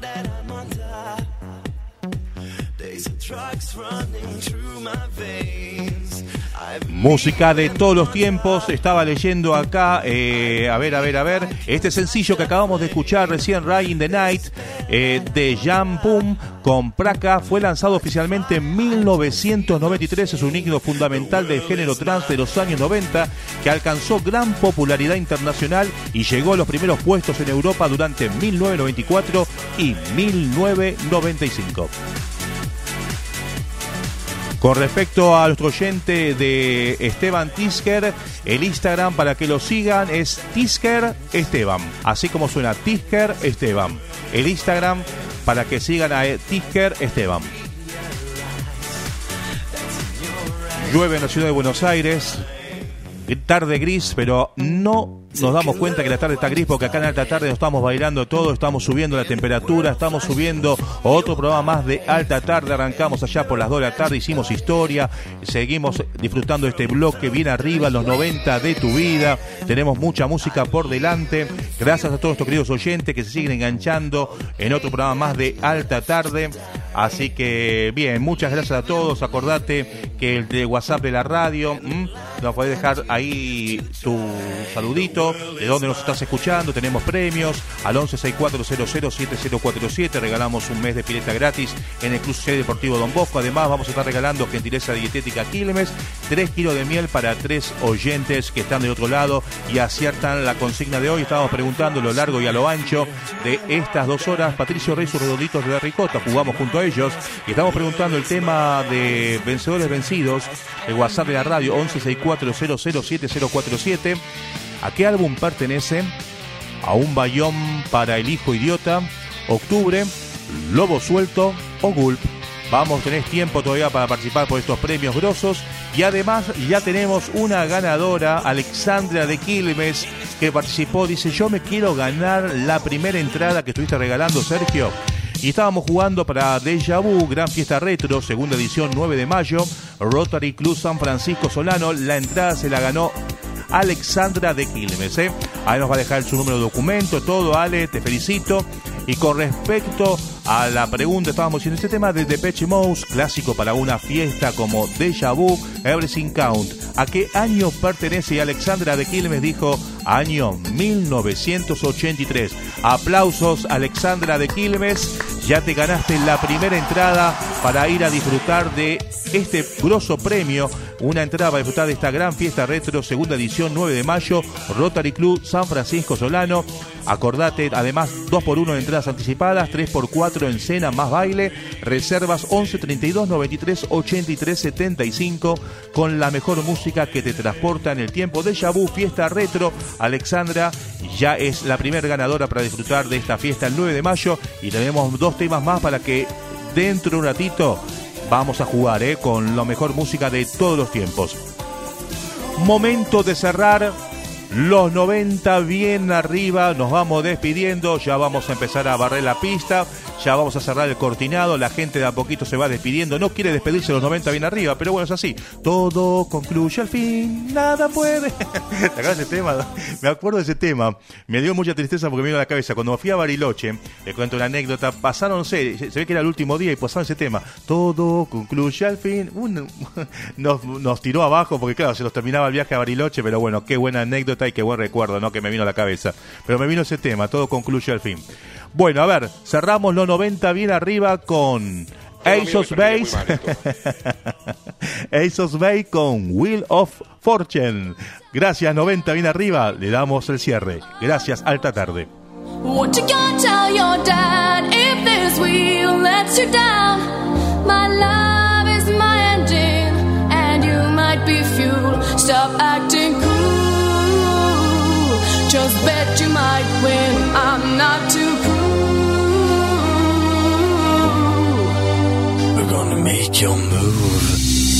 Música de todos los tiempos. Estaba leyendo acá, a ver. Este sencillo que acabamos de escuchar recién, Ride in the Night, de Jam Pum con Praka, fue lanzado oficialmente en 1993. Es un himno fundamental del género trance de los años 90 que alcanzó gran popularidad internacional y llegó a los primeros puestos en Europa durante 1994 y 1995. Con respecto a nuestro oyente de Esteban Tisker, el Instagram para que lo sigan es Tisker Esteban, así como suena Tisker Esteban. El Instagram para que sigan a Tisker Esteban. Llueve en la ciudad de Buenos Aires, tarde gris, pero no nos damos cuenta que la tarde está gris porque acá en Alta Tarde nos estamos bailando todo, estamos subiendo la temperatura, estamos subiendo otro programa más de Alta Tarde. Arrancamos allá por las 2 de la tarde, hicimos historia, seguimos disfrutando este bloque bien arriba, los 90 de tu vida. Tenemos mucha música por delante. Gracias a todos estos queridos oyentes que se siguen enganchando en otro programa más de Alta Tarde. Así que bien, muchas gracias a todos. Acordate que el de WhatsApp de la radio, nos podés dejar ahí tu saludito, de dónde nos estás escuchando. Tenemos premios al 1164007047. Regalamos un mes de pileta gratis en el Club Social Deportivo Don Bosco. Además vamos a estar regalando gentileza dietética Quilmes, 3 kilos de miel para 3 oyentes que están de otro lado y aciertan la consigna de hoy. Estábamos preguntando a lo largo y a lo ancho de estas 2 horas. Patricio Rey, sus redonditos de ricota, jugamos junto a ellos y estamos preguntando el tema de vencedores vencidos. El WhatsApp de la radio 1164007047. ¿A qué álbum pertenece? A un bayón para el hijo idiota, Octubre, Lobo Suelto o Gulp. Vamos, tenés tiempo todavía para participar por estos premios grosos. Y además ya tenemos una ganadora, Alexandra de Quilmes, que participó. Dice, yo me quiero ganar la primera entrada que estuviste regalando, Sergio. Y estábamos jugando para Deja Vu, Gran Fiesta Retro, segunda edición, 9 de mayo, Rotary Club San Francisco Solano. La entrada se la ganó Alexandra de Quilmes, Ahí nos va a dejar su número de documento, todo. Ale, te felicito. Y con respecto a la pregunta, estábamos diciendo este tema de Depeche Mode, clásico para una fiesta como Deja Vu, Everything Count. ¿A qué año pertenece? Y Alexandra de Quilmes dijo año 1983. Aplausos, Alexandra de Quilmes. Ya te ganaste la primera entrada para ir a disfrutar de este grosso premio. Una entrada para disfrutar de esta gran fiesta retro, segunda edición, 9 de mayo, Rotary Club San Francisco Solano. Acordate, además, 2x1 en entradas anticipadas, 3x4 en cena más baile. Reservas 11 32 93 83 75 con la mejor música que te transporta en el tiempo. Deja Vu, fiesta retro. Alexandra ya es la primera ganadora para disfrutar de esta fiesta el 9 de mayo. Y tenemos 2 temas más para que dentro de un ratito vamos a jugar con la mejor música de todos los tiempos. Momento de cerrar los 90 bien arriba. Nos vamos despidiendo. Ya vamos a empezar a barrer la pista. Ya vamos a cerrar el cortinado. La gente de a poquito se va despidiendo. No quiere despedirse los 90 bien arriba, pero bueno, es así. Todo concluye al fin, nada puede. ¿Te acuerdas de ese tema? Me acuerdo de ese tema. Me dio mucha tristeza porque me vino a la cabeza. Cuando me fui a Bariloche, les cuento una anécdota. Pasaron, no sé, se ve que era el último día y pasaron ese tema. Todo concluye al fin. Nos tiró abajo porque claro, se nos terminaba el viaje a Bariloche, pero bueno, qué buena anécdota y qué buen recuerdo, ¿no? Que me vino a la cabeza. Pero me vino ese tema, todo concluye al fin. Bueno, a ver, cerramos los 90 bien arriba con Ace of Base. Ace of Base con Wheel of Fortune. Gracias, 90 bien arriba. Le damos el cierre. Gracias, Alta Tarde. What you gonna tell your dad if this wheel lets you down? My love is my engine, and you might be fuel. Stop acting cool. Just bet you might win. I'm not too cool. We're gonna make your move.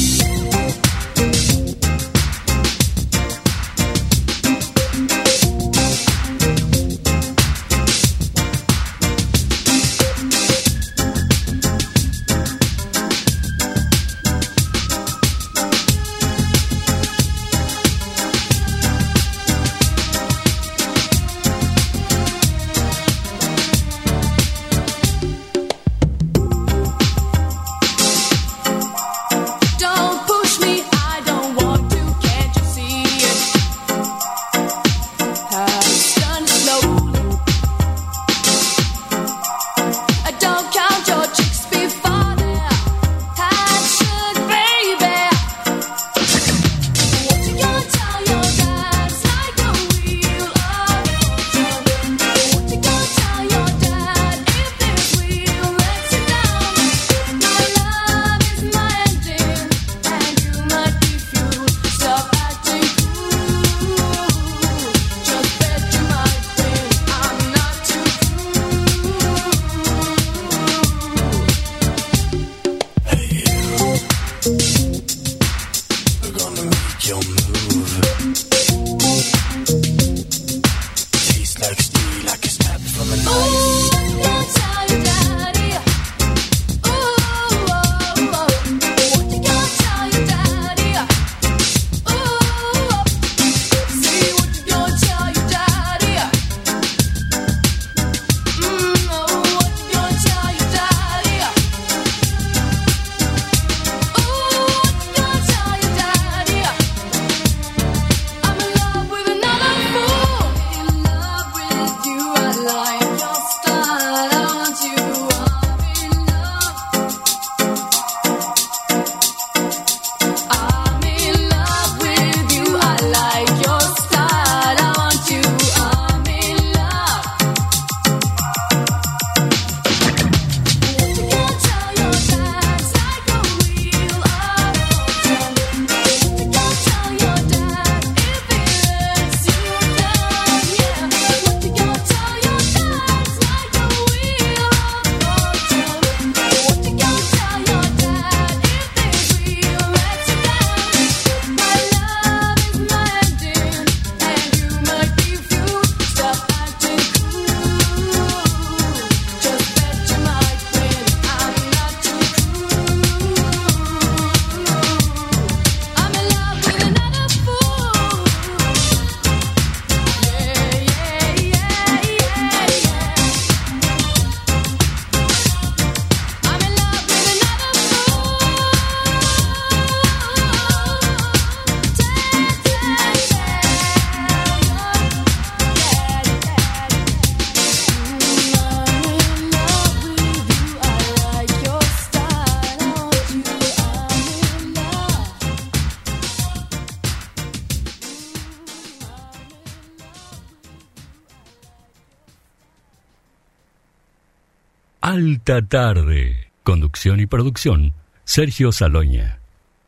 Alta Tarde. Conducción y producción, Sergio Saloña.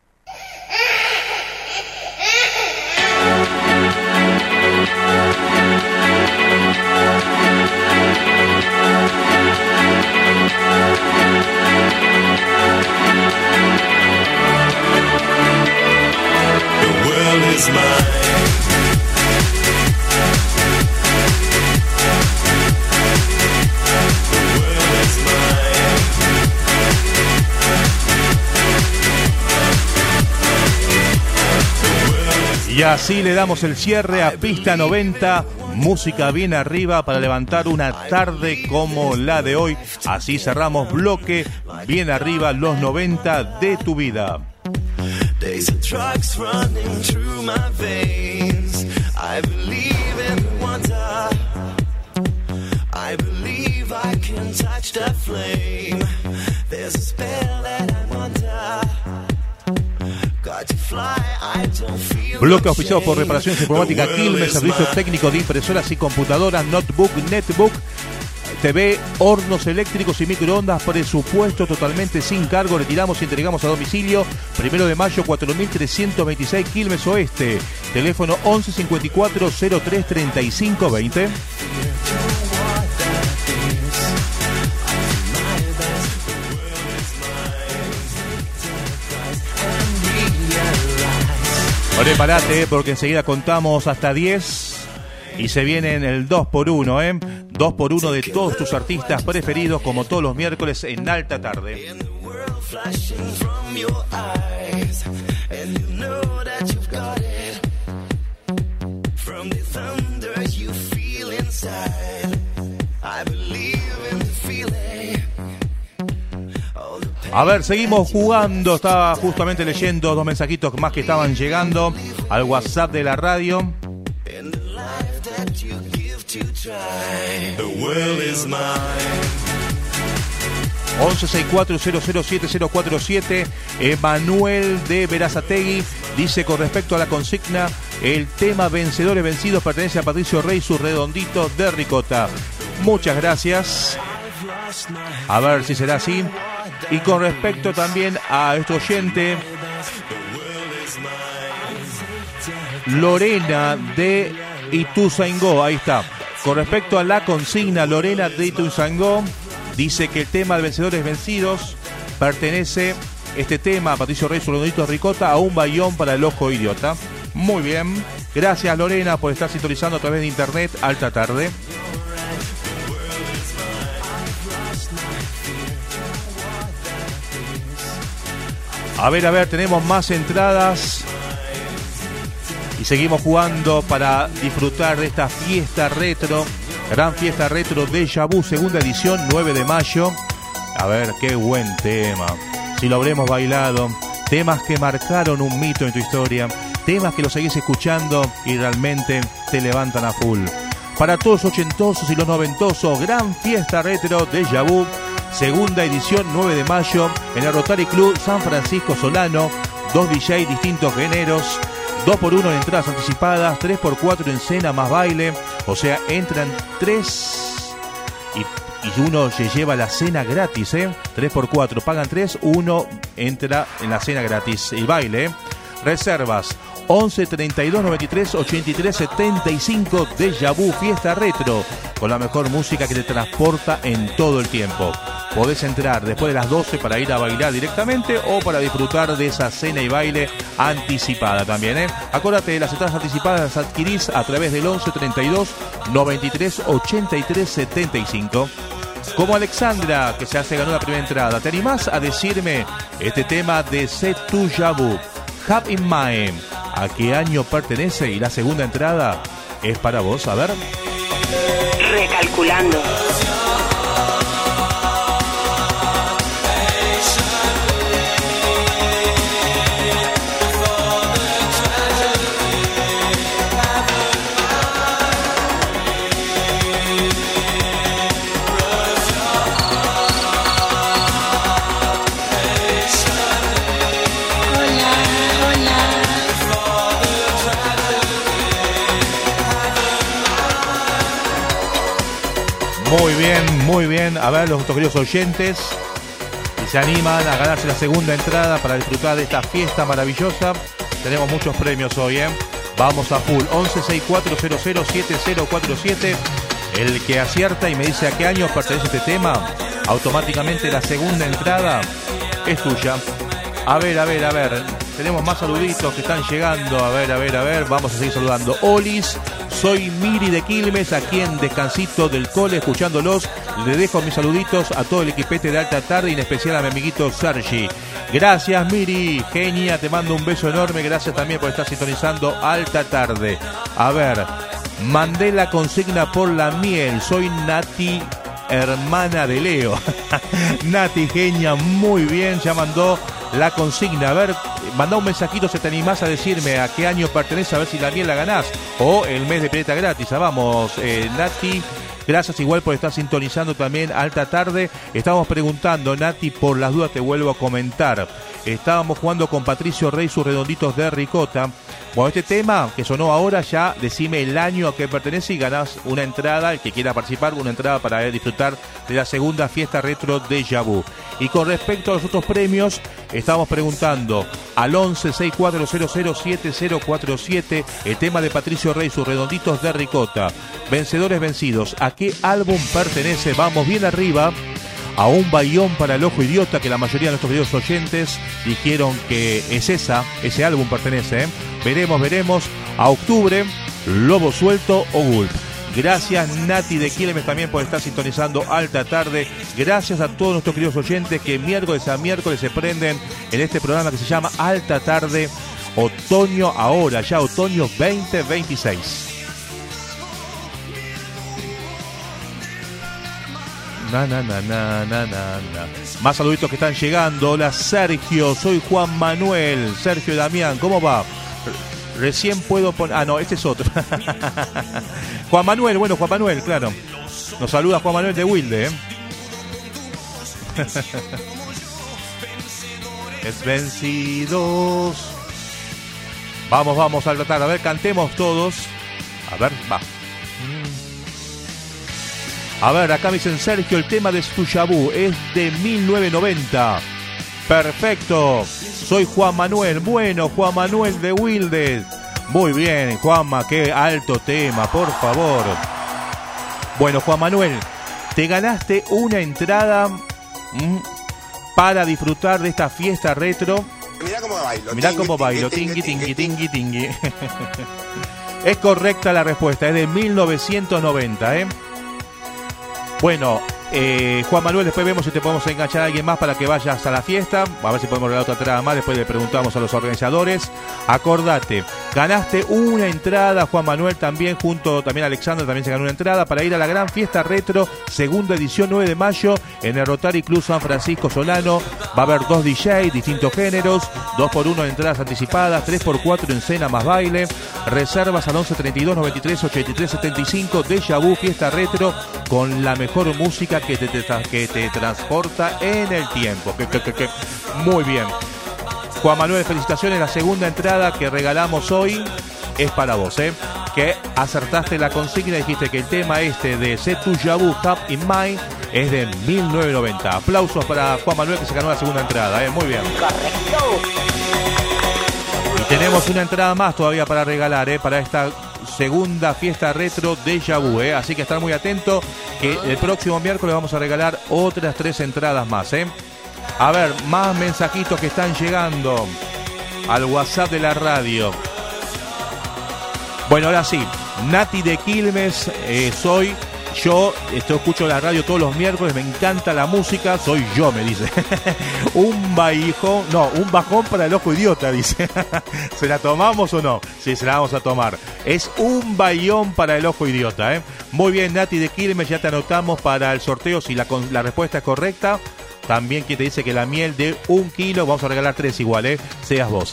The world is mine. Y así le damos el cierre a Pista 90, música bien arriba para levantar una tarde como la de hoy. Así cerramos bloque bien arriba, los 90 de tu vida. Days of drugs running through my veins. I believe in wonder. I believe I can touch the flame. There's a spell that I wonder. Got to fly, I don't feel Bloque auspiciado por Reparaciones Informática Quilmes, servicio técnico de impresoras y computadoras, notebook, netbook, TV, hornos eléctricos y microondas, presupuesto totalmente sin cargo, retiramos y entregamos a domicilio. 1 de mayo 4326 Quilmes Oeste, teléfono 11 54 03 35 20. Prepárate porque enseguida contamos hasta 10 y se viene en el 2x1, 2x1 de todos tus artistas preferidos, como todos los miércoles en alta tarde. A ver, seguimos jugando. Estaba justamente leyendo 2 mensajitos más que estaban llegando al WhatsApp de la radio. The world is mine. 1164007047. Emanuel de Berazategui dice: con respecto a la consigna, el tema Vencedores Vencidos pertenece a Patricio Rey, sus redonditos de ricota. Muchas gracias. A ver si será así. Y con respecto también a este oyente, Lorena de Ituzaingó, ahí está. Con respecto a la consigna, Lorena de Ituzaingó dice que el tema de Vencedores Vencidos pertenece, este tema, a Patricio Rey, su redondito de ricota, a un bayón para el ojo idiota. Muy bien. Gracias, Lorena, por estar sintonizando a través de internet alta tarde. A ver, tenemos más entradas y seguimos jugando para disfrutar de esta fiesta retro, gran fiesta retro Déjà Vu, segunda edición, 9 de mayo. A ver, qué buen tema, si lo habremos bailado, temas que marcaron un mito en tu historia, temas que los seguís escuchando y realmente te levantan a full. Para todos los ochentosos y los noventosos, gran fiesta retro Déjà Vu, segunda edición, 9 de mayo, en el Rotary Club San Francisco Solano. 2 DJ distintos géneros, 2x1 en entradas anticipadas, 3x4 en cena más baile. O sea, entran 3 y uno se lleva la cena gratis, 3x4, pagan 3, uno entra en la cena gratis y baile. Reservas 11 32 93 83 75. Déjà Vu, fiesta retro, con la mejor música que te transporta en todo el tiempo. Podés entrar después de las 12 para ir a bailar directamente o para disfrutar de esa cena y baile anticipada también, Acuérdate, las entradas anticipadas las adquirís a través del 11 32 93 83 75. Como Alexandra, que ya se ganó la primera entrada. ¿Te animás a decirme este tema de Setu Jabu, Have in Mind, a qué año pertenece? Y la segunda entrada es para vos, a ver. Recalculando. Muy bien. A ver, los queridos oyentes, si se animan a ganarse la segunda entrada para disfrutar de esta fiesta maravillosa. Tenemos muchos premios hoy, Vamos a full. 1164007047. El que acierta y me dice a qué año pertenece este tema, automáticamente la segunda entrada es tuya. A ver. Tenemos más saluditos que están llegando. A ver. Vamos a seguir saludando. Olis. Soy Miri de Quilmes, aquí en Descansito del Cole, escuchándolos. Le dejo mis saluditos a todo el equipete de alta tarde y en especial a mi amiguito Sergi. Gracias, Miri, genia, te mando un beso enorme. Gracias también por estar sintonizando alta tarde. A ver, mandé la consigna por la miel. Soy Nati, hermana de Leo. Nati, genia, muy bien, ya mandó la consigna. A ver, mandá un mensajito si te animás a decirme a qué año pertenece, a ver si la miel la ganás o el mes de pileta gratis. Vamos, Nati, Gracias igual por estar sintonizando también Alta Tarde. Estábamos preguntando, Nati, por las dudas te vuelvo a comentar. Estábamos jugando con Patricio Rey sus redonditos de ricota. Bueno, este tema que sonó ahora, ya decime el año a que pertenece y ganás una entrada, el que quiera participar, una entrada para disfrutar de la segunda fiesta retro Déjà Vu. Y con respecto a los otros premios, estábamos preguntando al 11-6400-7047 el tema de Patricio Rey, sus redonditos de ricota. Vencedores vencidos, ¿a qué álbum pertenece? Vamos bien arriba. A un bayón para el ojo idiota, que la mayoría de nuestros queridos oyentes dijeron que es ese álbum pertenece. Veremos. A Octubre, Lobo Suelto o Gulp. Gracias Nati de Quilmes también por estar sintonizando Alta Tarde. Gracias a todos nuestros queridos oyentes que miércoles a miércoles se prenden en este programa que se llama Alta Tarde. Otoño ahora, ya otoño 2026. Más saluditos que están llegando. Hola Sergio, soy Juan Manuel. Sergio y Damián, ¿cómo va? Recién puedo poner... Ah, no, este es otro. Juan Manuel, claro. Nos saluda Juan Manuel de Wilde, Es vencidos. Vamos a tratar. A ver, cantemos todos. A ver, va. A ver, acá me dicen Sergio, el tema de Déjà Vu es de 1990. Perfecto. Soy Juan Manuel. Bueno, Juan Manuel de Wilde. Muy bien, Juanma, qué alto tema, por favor. Bueno, Juan Manuel, te ganaste una entrada para disfrutar de esta fiesta retro. Mirá cómo bailo. Tingui. Es correcta la respuesta, es de 1990, Bueno, Juan Manuel, después vemos si te podemos enganchar a alguien más para que vayas a la fiesta. A ver si podemos regalar otra entrada más. Después le preguntamos a los organizadores. Acordate, ganaste una entrada, Juan Manuel, también junto también a Alexandra, también se ganó una entrada para ir a la gran fiesta retro, segunda edición 9 de mayo en el Rotary Club San Francisco Solano. Va a haber 2 DJ, distintos géneros, 2x1 en entradas anticipadas, 3x4 en cena más baile. Reservas al 11-32 93 83 75. Déjà Vu, fiesta retro con la mejor música que te transporta en el tiempo. Muy bien. Juan Manuel, felicitaciones. La segunda entrada que regalamos hoy es para vos, que acertaste la consigna y dijiste que el tema de Déjà Vu, Have in Mind, es de 1990. Aplausos para Juan Manuel, que se ganó la segunda entrada, muy bien. Correcto. Y tenemos una entrada más todavía para regalar, para esta segunda fiesta retro Déjà Vu, así que estar muy atento, que el próximo miércoles vamos a regalar otras 3 entradas más, A ver, más mensajitos que están llegando al WhatsApp de la radio. Bueno, ahora sí, Nati de Quilmes, soy yo, escucho la radio todos los miércoles, me encanta la música, soy yo, me dice. Un bajón para el ojo idiota, dice. ¿Se la tomamos o no? Sí, se la vamos a tomar. Es un bayón para el ojo idiota, Muy bien, Nati de Quilmes, ya te anotamos para el sorteo si la respuesta es correcta. También quien te dice que la miel de 1 kilo, vamos a regalar 3 igual, seas vos,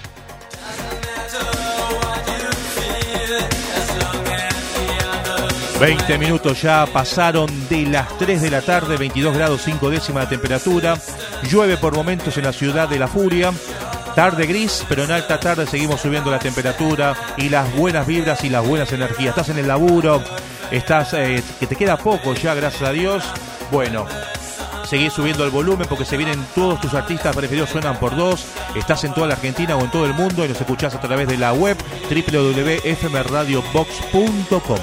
20 minutos ya pasaron de las 3 de la tarde, 22 grados 5 décimas de temperatura. Llueve por momentos en la ciudad de La Furia. Tarde gris, pero en Alta Tarde seguimos subiendo la temperatura y las buenas vibras y las buenas energías. Estás en el laburo, estás que te queda poco ya, gracias a Dios. Bueno, seguís subiendo el volumen porque se vienen todos tus artistas preferidos, suenan por 2. Estás en toda la Argentina o en todo el mundo y los escuchás a través de la web www.fmradiobox.com.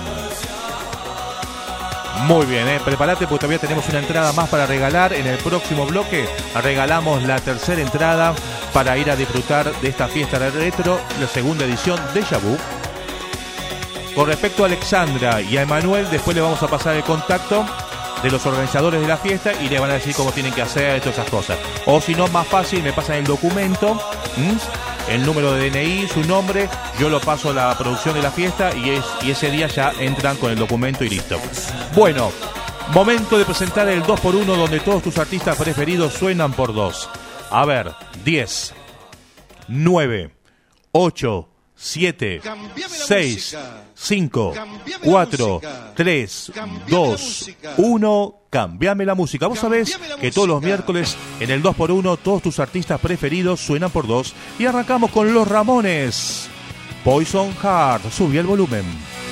Muy bien, prepárate porque todavía tenemos una entrada más para regalar. En el próximo bloque regalamos la tercera entrada para ir a disfrutar de esta fiesta retro, la segunda edición de Déjà Vu. Con respecto a Alexandra y a Emanuel, después le vamos a pasar el contacto de los organizadores de la fiesta y le van a decir cómo tienen que hacer todas esas cosas. O si no, más fácil, me pasan el documento, el número de DNI, su nombre, yo lo paso a la producción de la fiesta y ese día ya entran con el documento y listo. Bueno, momento de presentar el 2x1 donde todos tus artistas preferidos suenan por 2. A ver, 10, 9, 8, 7, 6, 5, 4, 3, 2, 1. Cambiame la música. Vos sabés que todos los miércoles en el 2x1 todos tus artistas preferidos suenan por dos. Y arrancamos con Los Ramones. Poison Heart. Subí el volumen.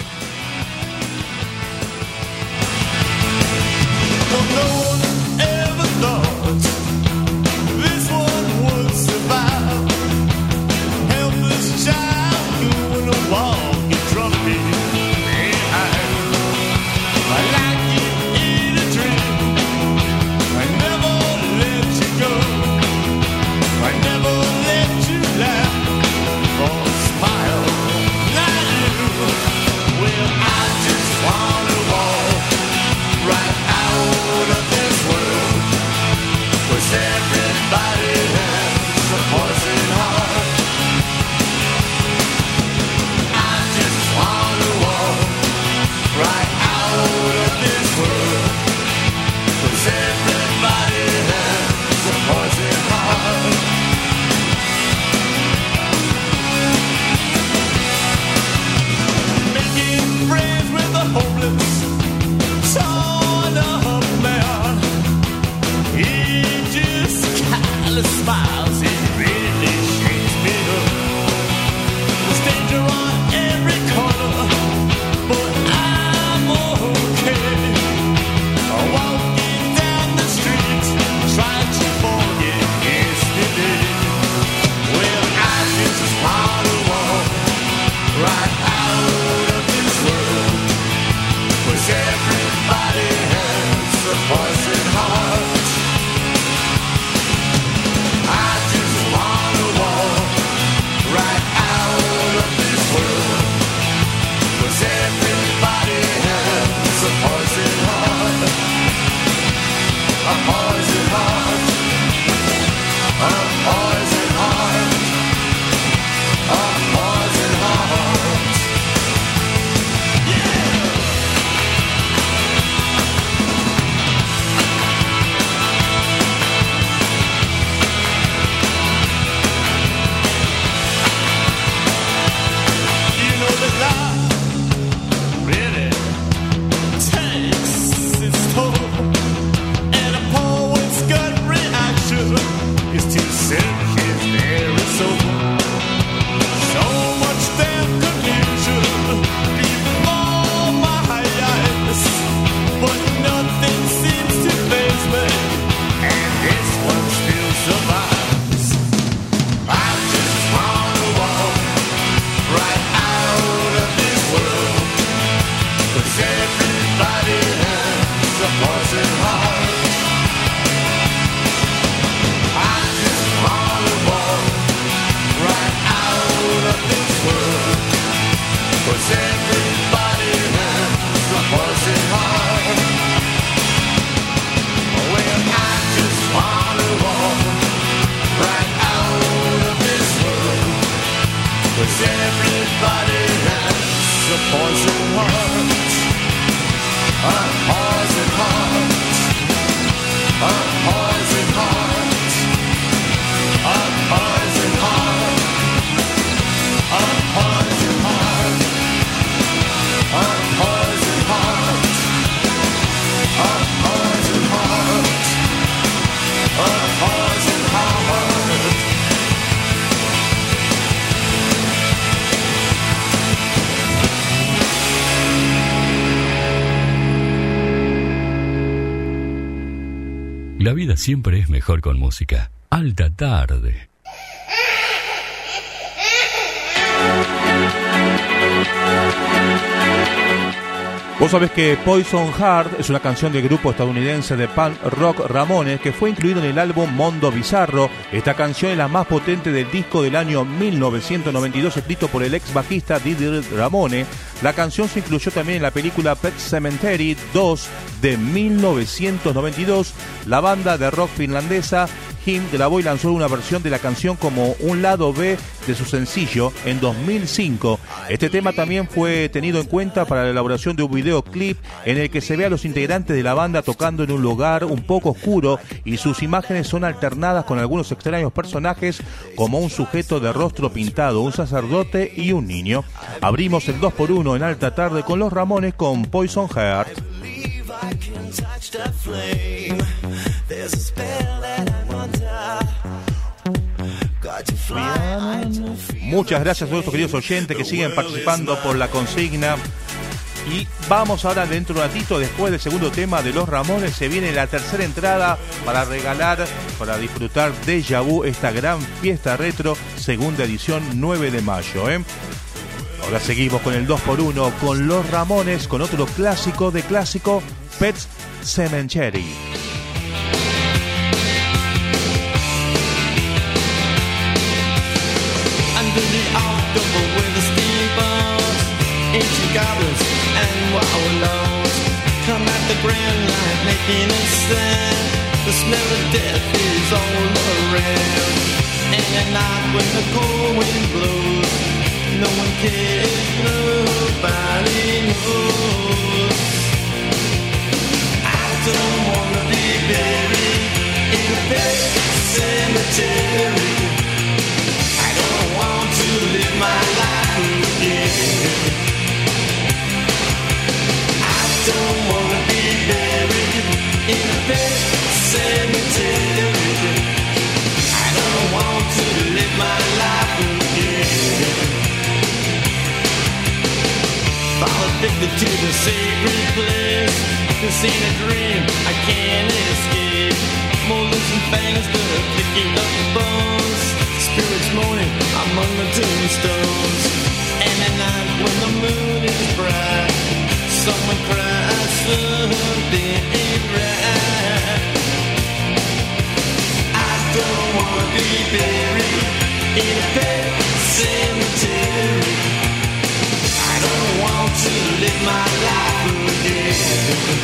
La vida siempre es mejor con música. Alta tarde. Vos sabés que Poison Heart es una canción del grupo estadounidense de punk rock Ramones que fue incluido en el álbum Mondo Bizarro. Esta canción es la más potente del disco del año 1992 escrito por el ex bajista Didi Ramone. La canción se incluyó también en la película Pet Sematary 2 de 1992. La banda de rock finlandesa Rakim grabó y lanzó una versión de la canción como un lado B de su sencillo en 2005. Este tema también fue tenido en cuenta para la elaboración de un videoclip en el que se ve a los integrantes de la banda tocando en un lugar un poco oscuro y sus imágenes son alternadas con algunos extraños personajes como un sujeto de rostro pintado, un sacerdote y un niño. Abrimos el 2x1 en alta tarde con Los Ramones con Poison Heart. Muchas gracias a nuestros queridos oyentes que siguen participando por la consigna. Y vamos ahora dentro de un ratito, después del segundo tema de Los Ramones, se viene la tercera entrada para regalar, para disfrutar de Déjà Vu, esta gran fiesta retro, segunda edición, 9 de mayo. Ahora seguimos con el 2x1, con Los Ramones, con otro clásico de clásico, Pet Sematary. Under the October with the steamboats, ancient goblins and wallows come at the grand light making a sound. The smell of death is all around. And at night when the cold wind blows, no one cares, nobody knows. I don't wanna be buried in a pet cemetery. I don't want to live my life again. I don't wanna be buried in a pet cemetery. I don't want to live my life again. Fall addicted to the sacred place. This ain't a dream, I can't escape. Molars and fangs, the clicking of the bones. Spirits moaning among the tombstones. And at night when the moon is bright, someone cries, something ain't right. I don't wanna be buried in a pet cemetery. I don't want to live my life again.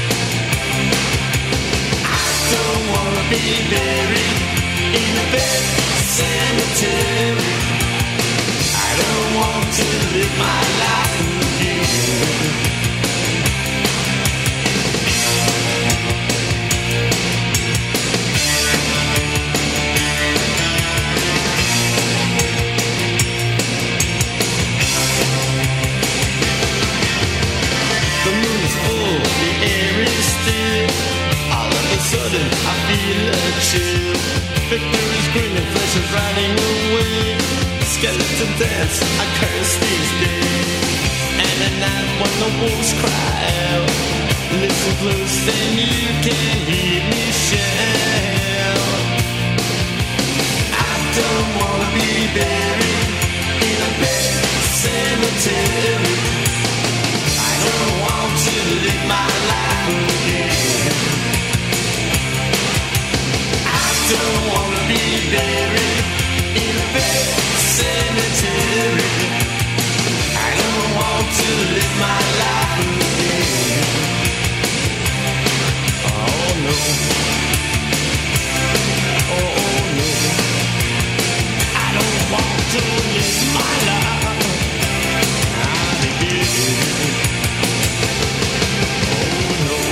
I don't wanna be buried in a pet cemetery. I don't want to live my life again. The moon is full, the air is still. All of a sudden I feel a chill. Victor is grinning, flesh is riding away. Skeleton dance, I curse these days. And at night when the wolves cry out, listen close then you can hear me shout. I don't wanna be buried in a pet cemetery. I don't want to live my life again. I don't wanna be buried in a pet cemetery. I don't want to live my life again. Oh no. Oh no. I don't want to live my life again. Oh no.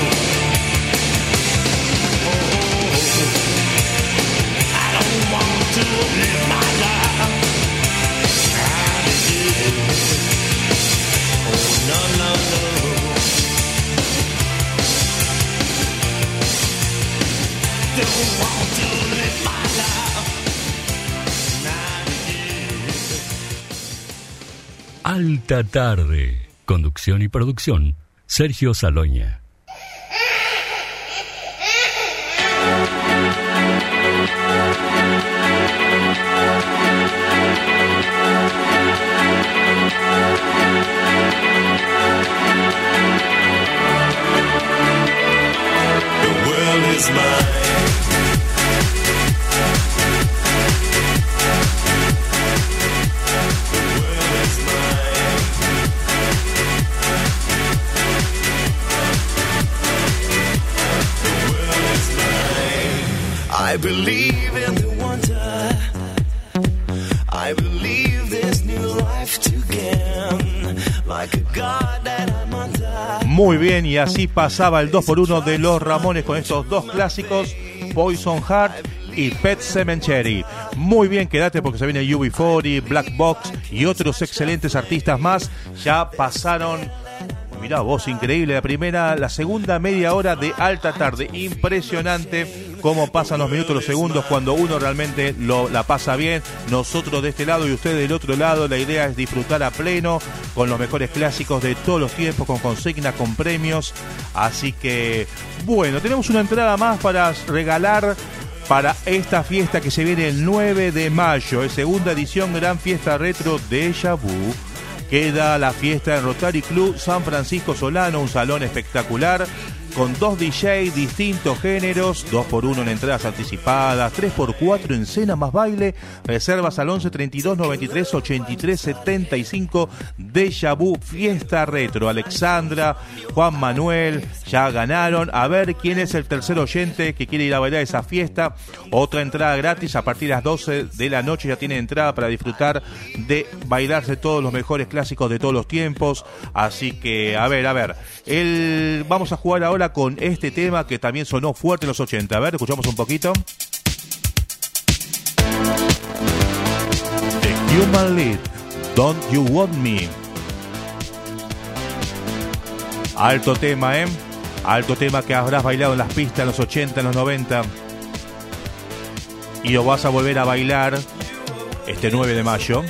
I don't want to live my life again. Oh no, no, no. Don't want to live my life again. Alta tarde. Conducción y producción, Sergio Saloña. The world is mine. I I believe in the wonder. I believe there's new life to gain. Like a god that I'm under. Muy bien, y así pasaba el 2x1 de los Ramones con estos dos clásicos, Poison Heart y Pet Sematary. Muy bien, quédate porque se viene UB40, Black Box y otros excelentes artistas más. Ya pasaron, mirá vos, increíble, la segunda media hora de alta tarde. Impresionante cómo pasan los minutos, los segundos cuando uno realmente la pasa bien. Nosotros de este lado y ustedes del otro lado, la idea es disfrutar a pleno con los mejores clásicos de todos los tiempos, con consignas, con premios. Así que, bueno, tenemos una entrada más para regalar para esta fiesta que se viene el 9 de mayo, es segunda edición Gran Fiesta Retro Déjà Vu. Queda la fiesta en Rotary Club San Francisco Solano, un salón espectacular con 2 DJs, distintos géneros, 2x1 en entradas anticipadas, 3x4 en cena más baile, reservas al 11 32 93 83 75, Déjà Vu Fiesta Retro. Alexandra, Juan Manuel, ya ganaron. A ver quién es el tercer oyente que quiere ir a bailar esa fiesta. Otra entrada gratis a partir de las 12 de la noche, ya tiene entrada para disfrutar de bailarse todos los mejores clásicos de todos los tiempos. Así que, a ver, vamos a jugar ahora con este tema que también sonó fuerte en los 80. A ver, escuchamos un poquito. The Human League, Don't You Want Me. Alto tema, alto tema que habrás bailado en las pistas en los 80, en los 90. Y lo vas a volver a bailar este 9 de mayo.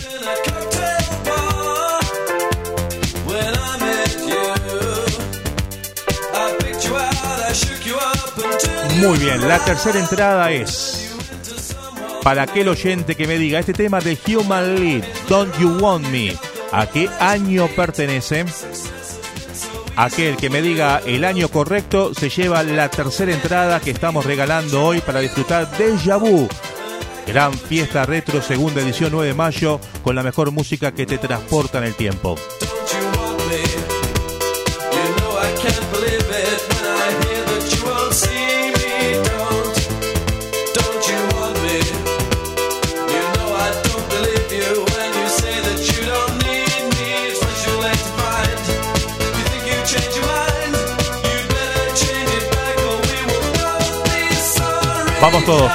Muy bien, la tercera entrada es para aquel oyente que me diga este tema de Human League, Don't You Want Me, ¿a qué año pertenece? Aquel que me diga el año correcto se lleva la tercera entrada que estamos regalando hoy para disfrutar de Déjà Vu. Gran Fiesta Retro, segunda edición, 9 de mayo, con la mejor música que te transporta en el tiempo. Vamos todos.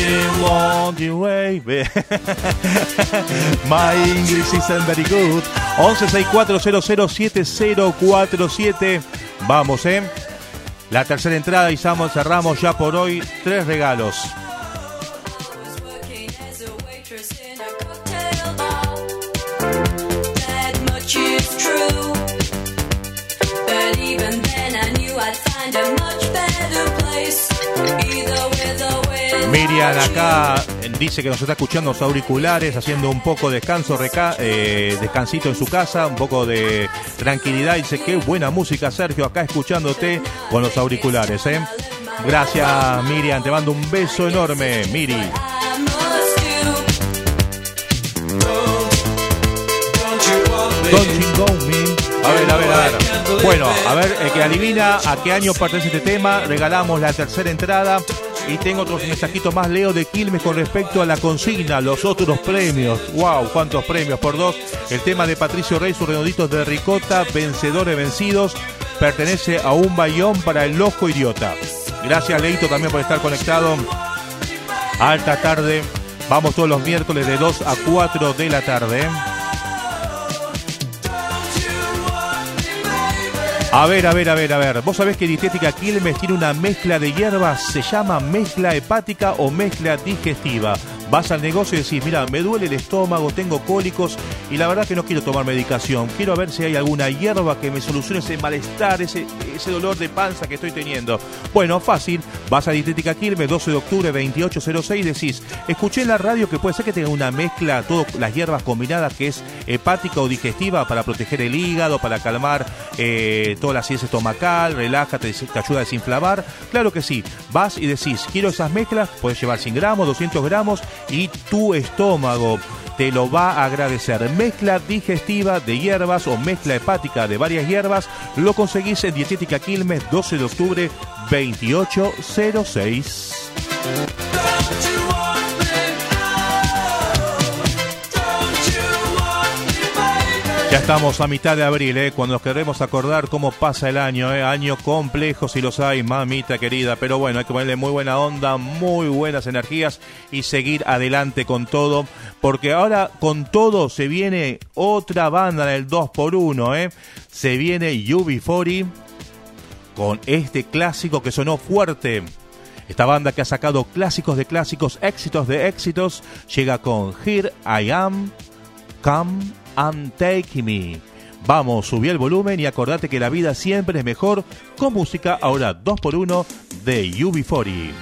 My English isn't very good. 1164007047. Vamos, la tercera entrada y cerramos ya por hoy 3 regalos. Miriam acá dice que nos está escuchando los auriculares, haciendo un poco de descansito en su casa, un poco de tranquilidad. Dice, qué buena música, Sergio, acá escuchándote con los auriculares. Gracias, Miriam, te mando un beso enorme, Miri. Don't you go me. A ver. Bueno, a ver, el que adivina a qué año pertenece este tema, regalamos la tercera entrada. Y tengo otros mensajitos más, Leo de Quilmes, con respecto a la consigna, los otros premios. ¡Wow! ¡Cuántos premios! Por 2, el tema de Patricio Rey, sus redonditos de ricota, vencedores vencidos, pertenece a un bayón para el ojo idiota. Gracias, Leito, también por estar conectado. Alta tarde. Vamos todos los miércoles de 2 a 4 de la tarde. A ver. Vos sabés que Dietética Quilmes tiene una mezcla de hierbas, se llama mezcla hepática o mezcla digestiva. Vas al negocio y decís, mira, me duele el estómago, tengo cólicos y la verdad que no quiero tomar medicación. Quiero ver si hay alguna hierba que me solucione ese malestar, ese dolor de panza que estoy teniendo. Bueno, fácil. Vas a Dietética Quilmes, 12 de octubre, 2806, decís, escuché en la radio que puede ser que tenga una mezcla, todas las hierbas combinadas, que es hepática o digestiva para proteger el hígado, para calmar toda la acidez estomacal, relaja, te ayuda a desinflamar. Claro que sí. Vas y decís, quiero esas mezclas, puedes llevar 100 gramos, 200 gramos y tu estómago te lo va a agradecer. Mezcla digestiva de hierbas o mezcla hepática de varias hierbas, lo conseguís en Dietética Quilmes, 12 de octubre, 2806. Ya estamos a mitad de abril, cuando nos queremos acordar cómo pasa el año, año complejo si los hay, mamita querida, pero bueno, hay que ponerle muy buena onda, muy buenas energías y seguir adelante con todo, porque ahora con todo se viene otra banda en el 2x1, se viene UB40 con este clásico que sonó fuerte. Esta banda que ha sacado clásicos de clásicos, éxitos de éxitos, llega con Here I Am, Come and Take Me. Vamos, subí el volumen y acordate que la vida siempre es mejor con música. Ahora 2x1 de UB40.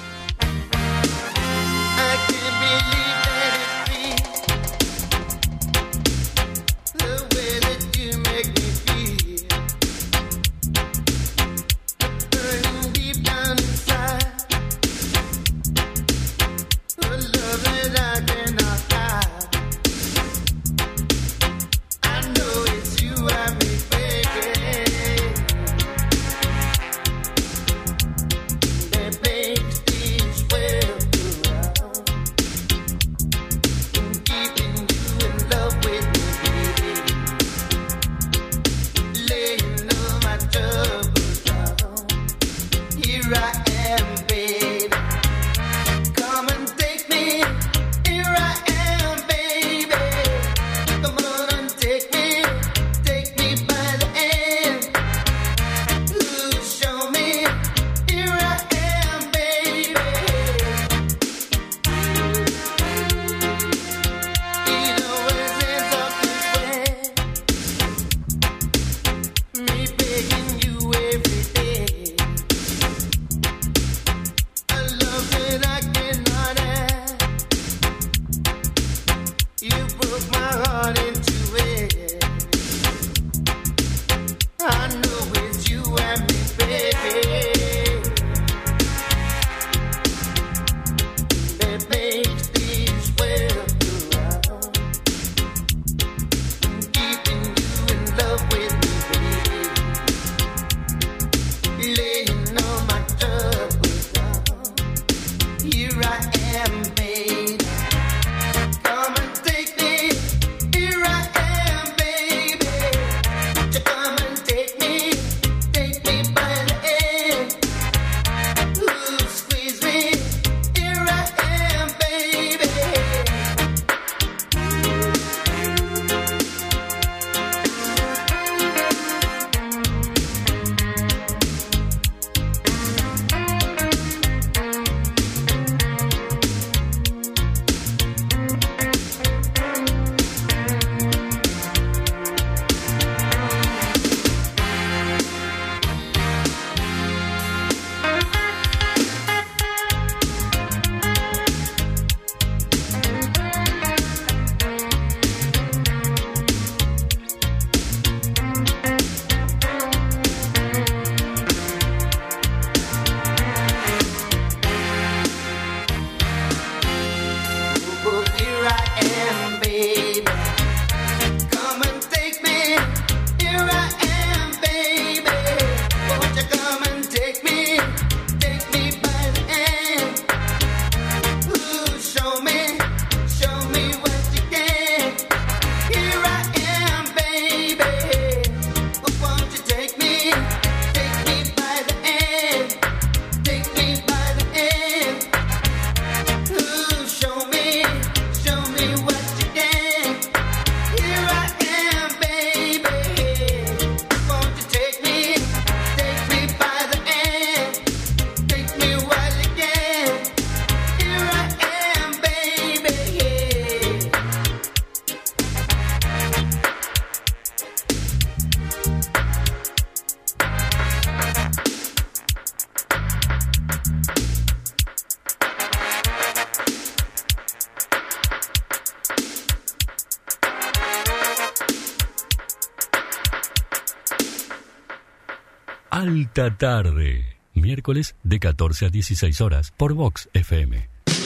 Alta Tarde, miércoles de 14 a 16 horas por Vox FM.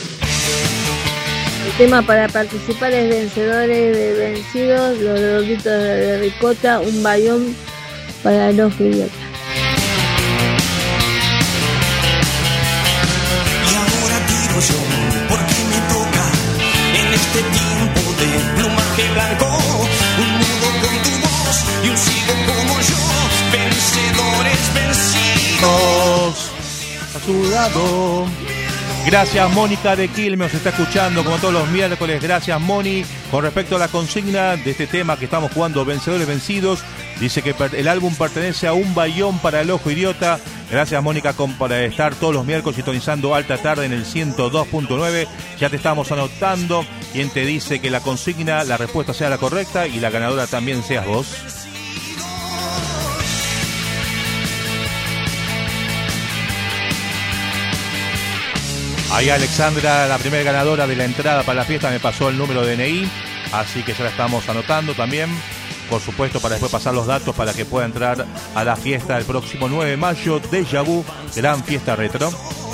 El tema para participar es Vencedores de Vencidos, Los Redonditos de Ricota, un bayón para los idiotas. Y ahora tiro elijo yo, porque me toca en este tiempo de plumaje blanco, un mundo con tu voz y un ciego como yo, vencedores vencidos. A su lado. Gracias, Mónica de Quilmes, nos está escuchando como todos los miércoles. Gracias, Moni. Con respecto a la consigna de este tema que estamos jugando, Vencedores Vencidos, dice que el álbum pertenece a Un Bayón para el Ojo Idiota. Gracias, Mónica, por estar todos los miércoles sintonizando Alta Tarde en el 102.9. Ya te estamos anotando. Quien te dice que la consigna, la respuesta sea la correcta y la ganadora también seas vos. Ahí Alexandra, la primera ganadora de la entrada para la fiesta, me pasó el número de DNI, así que ya la estamos anotando también, por supuesto, para después pasar los datos para que pueda entrar a la fiesta el próximo 9 de mayo, Déjà Vu, gran fiesta retro.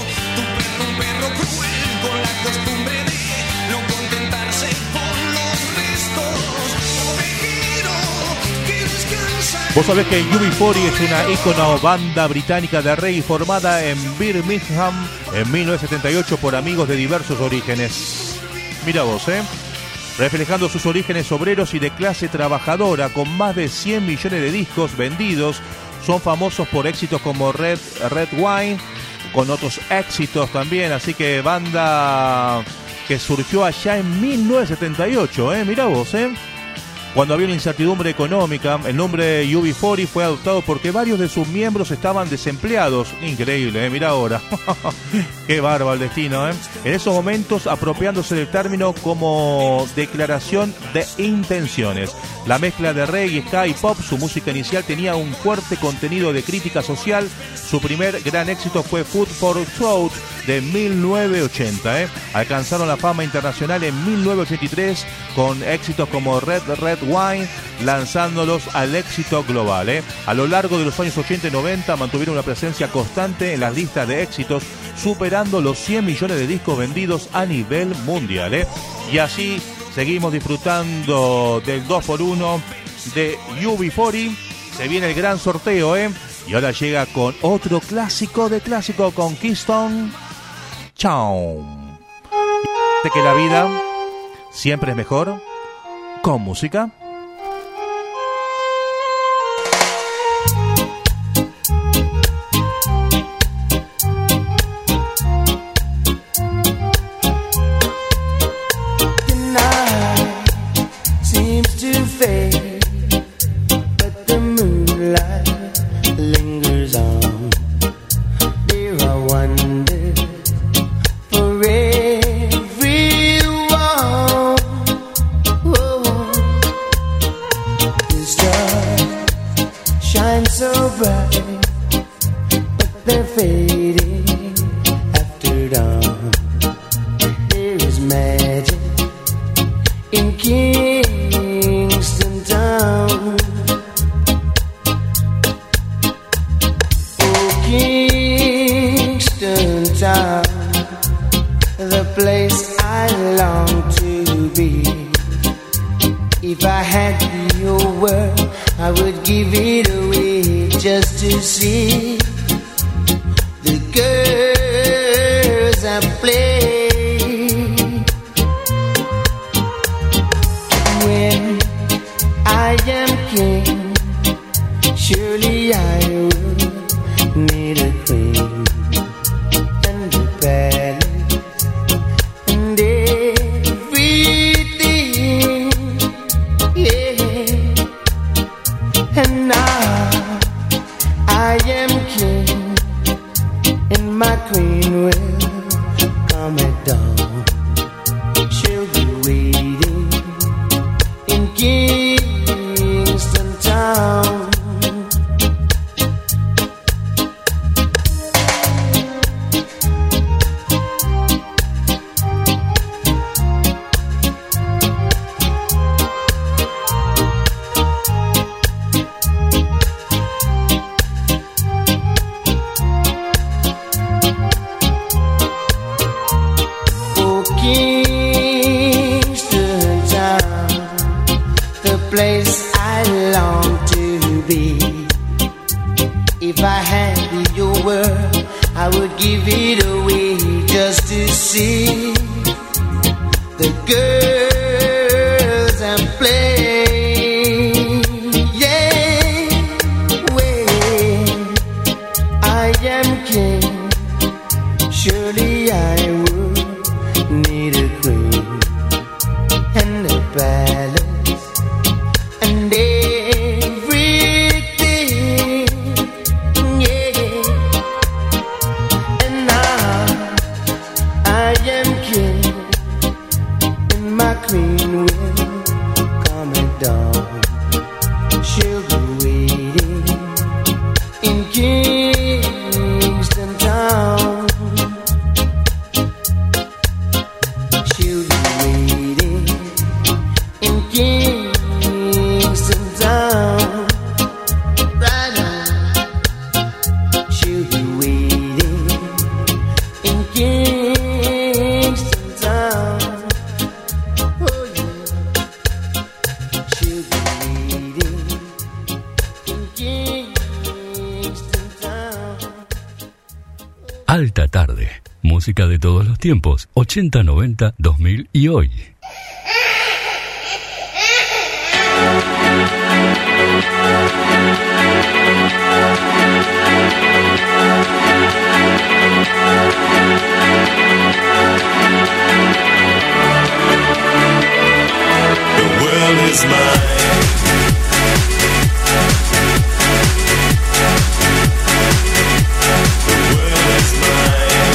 Vos sabés que UB40 es una ícono banda británica de reggae formada en Birmingham en 1978 por amigos de diversos orígenes. Mira vos, reflejando sus orígenes obreros y de clase trabajadora, con más de 100 millones de discos vendidos, son famosos por éxitos como Red Wine, con otros éxitos también, así que banda que surgió allá en 1978, mira vos, Cuando había una incertidumbre económica, el nombre UB40 fue adoptado porque varios de sus miembros estaban desempleados. Increíble, mira ahora. Qué bárbaro el destino, En esos momentos, apropiándose del término como declaración de intenciones. La mezcla de reggae, ska y pop, su música inicial tenía un fuerte contenido de crítica social. Su primer gran éxito fue Food for Thought de 1980. Alcanzaron la fama internacional en 1983 con éxitos como Red Wine, lanzándolos al éxito global. A lo largo de los años 80 y 90 mantuvieron una presencia constante en las listas de éxitos, superando los 100 millones de discos vendidos a nivel mundial. Y así seguimos disfrutando del 2x1 de UB40. Se viene el gran sorteo, y ahora llega con otro clásico de clásico, con Keystone. Chao. De que la vida siempre es mejor con música. I would give it away just to see the girls I'm playing. Yeah, when I am king, surely I would need a queen and a palace and everything. Yeah, and now I am king, and my queen will come at dawn. She'll be waiting in Kingston Town. She'll be waiting in Kingston Town. Right now, she'll be waiting in Kingston Town. Oh yeah, she'll be waiting in Kingston Town. Alta tarde. Música de todos los tiempos. 80, 90, 2000 y hoy. The world is mine. The world is mine.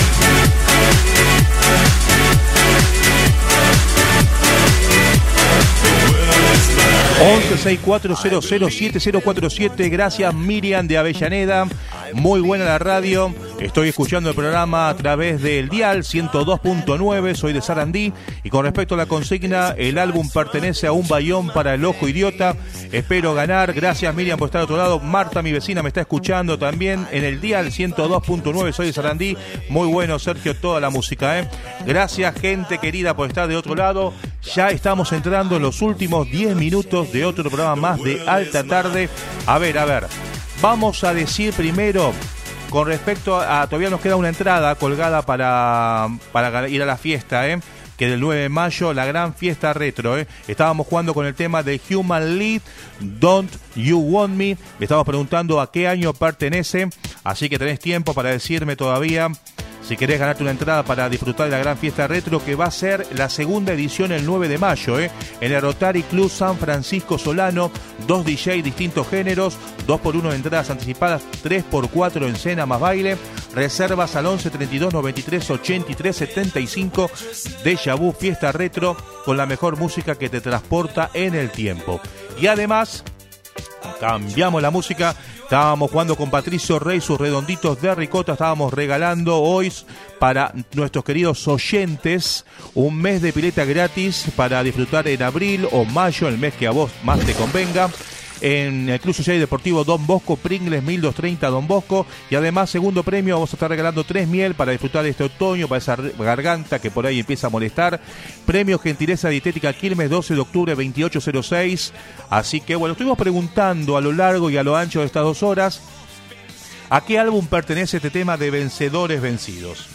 1164007047. Gracias, Miriam de Avellaneda. Muy buena la radio. Estoy escuchando el programa a través del dial 102.9. Soy de Sarandí. Y con respecto a la consigna, el álbum pertenece a un bayón para el ojo idiota. Espero ganar. Gracias, Miriam, por estar al otro lado. Marta, mi vecina, me está escuchando también en el dial 102.9. Soy de Sarandí. Muy bueno, Sergio, toda la música, ¿eh? Gracias, gente querida, por estar de otro lado. Ya estamos entrando en los últimos 10 minutos de otro programa más de Alta Tarde. A ver. Vamos a decir primero, con respecto a... Todavía nos queda una entrada colgada para ir a la fiesta, que del 9 de mayo, la gran fiesta retro. Estábamos jugando con el tema de Human League, Don't You Want Me. Le estamos preguntando a qué año pertenece, así que tenés tiempo para decirme todavía si querés ganarte una entrada para disfrutar de la gran fiesta retro, que va a ser la segunda edición el 9 de mayo, en el Rotary Club San Francisco Solano. 2 DJ distintos géneros, 2x1 de entradas anticipadas, 3x4 en cena más baile. Reservas al 11 32 93 83 75. Déjà Vu Fiesta Retro, con la mejor música que te transporta en el tiempo. Y además, cambiamos la música. Estábamos jugando con Patricio Rey, sus redonditos de ricota. Estábamos regalando hoy para nuestros queridos oyentes un mes de pileta gratis para disfrutar en abril o mayo, el mes que a vos más te convenga, en el Club Social y Deportivo Don Bosco, Pringles 1230 Don Bosco. Y además, segundo premio, vamos a estar regalando 3 miel para disfrutar de este otoño, para esa garganta que por ahí empieza a molestar. Premio Gentileza Dietética Quilmes, 12 de octubre 2806. Así que bueno, estuvimos preguntando a lo largo y a lo ancho de estas 2 horas ¿a qué álbum pertenece este tema de Vencedores Vencidos?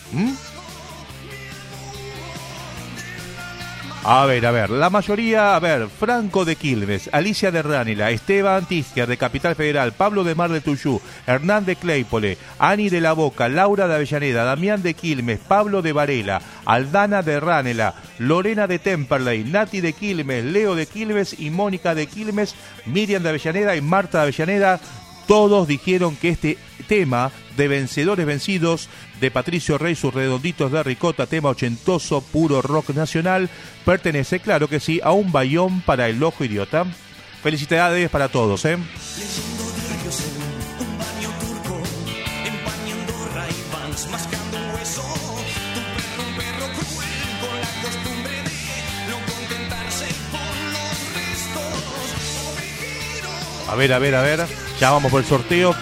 A ver, la mayoría, Franco de Quilmes, Alicia de Ránila, Esteban Tischer de Capital Federal, Pablo de Mar del Tuyú, Hernán de Claypole, Ani de la Boca, Laura de Avellaneda, Damián de Quilmes, Pablo de Varela, Aldana de Ránila, Lorena de Temperley, Nati de Quilmes, Leo de Quilmes y Mónica de Quilmes, Miriam de Avellaneda y Marta de Avellaneda. Todos dijeron que este tema de Vencedores Vencidos de Patricio Rey, sus redonditos de ricota, tema ochentoso, puro rock nacional, pertenece, claro que sí, a un bayón para el ojo idiota. Felicidades para todos, Leyendo diarios en un baño turco, empañando Ray-Bans, mascando un hueso. Un perro cruel con la costumbre de no contentarse con los restos. A ver, ya vamos por el sorteo.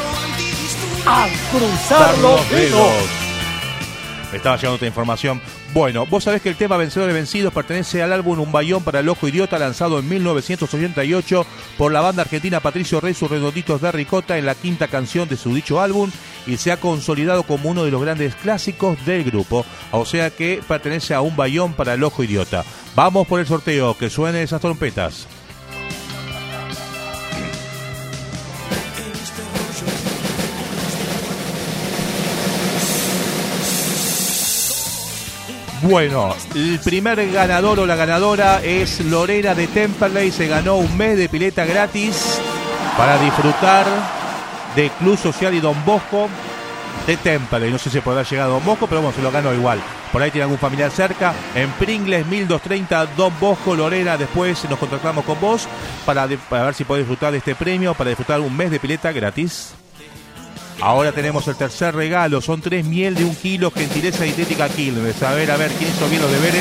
¡A cruzar los dedos! Me estaba llegando otra información. Bueno, vos sabés que el tema Vencedores Vencidos pertenece al álbum Un Bayón para el Ojo Idiota, lanzado en 1988 por la banda argentina Patricio Rey, sus Redonditos de Ricota, en la quinta canción de su dicho álbum, y se ha consolidado como uno de los grandes clásicos del grupo. O sea que pertenece a Un Bayón para el Ojo Idiota. Vamos por el sorteo, que suenen esas trompetas. Bueno, el primer ganador o la ganadora es Lorena de Temperley. Se ganó un mes de pileta gratis para disfrutar de Club Social y Don Bosco de Temperley. No sé si podrá llegar a Don Bosco, pero bueno, se lo ganó igual. Por ahí tiene algún familiar cerca. En Pringles 1230 Don Bosco. Lorena, después nos contactamos con vos para ver si podés disfrutar de este premio, para disfrutar un mes de pileta gratis. Ahora tenemos el tercer regalo, son 3 miel de 1 kilo, gentileza dietética Quilmes. A ver, ¿quién hizo bien los deberes?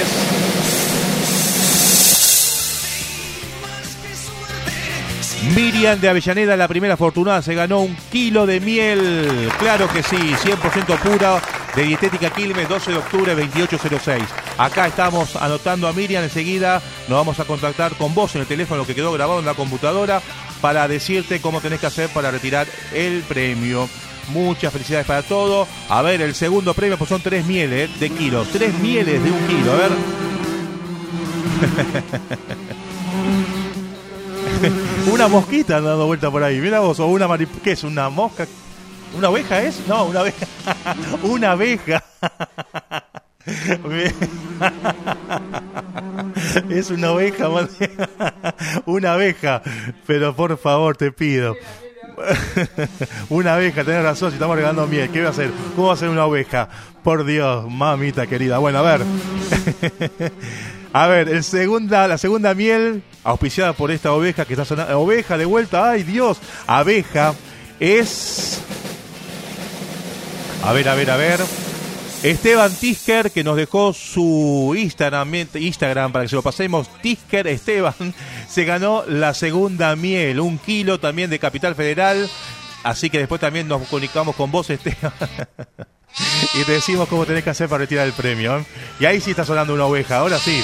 Miriam de Avellaneda, la primera afortunada, se ganó 1 kilo de miel. Claro que sí, 100% pura, de dietética Quilmes, 12 de octubre, 2806. Acá estamos anotando a Miriam, enseguida nos vamos a contactar con vos en el teléfono que quedó grabado en la computadora para decirte cómo tenés que hacer para retirar el premio. Muchas felicidades para todos. A ver, el segundo premio pues son 3 mieles de kilos. 3 mieles de 1 kilo, a ver. Una mosquita dando vuelta por ahí. Mira vos, o una mariposa. ¿Qué es? ¿Una mosca? ¿Una oveja es? No, una abeja. Una abeja. Es una oveja, una abeja. Pero por favor, te pido. Una abeja, tenés razón, si estamos regalando miel, ¿qué va a hacer? ¿Cómo va a ser una oveja? Por Dios, mamita querida. Bueno, a ver. A ver, la segunda miel, auspiciada por esta oveja que está sonando. Oveja de vuelta, ay Dios. Abeja es... A ver. Esteban Tisker, que nos dejó su Instagram para que se lo pasemos. Tisker Esteban se ganó la segunda miel, 1 kilo también de Capital Federal. Así que después también nos comunicamos con vos, Esteban, y te decimos cómo tenés que hacer para retirar el premio. Y ahí sí está sonando una oveja, ahora sí.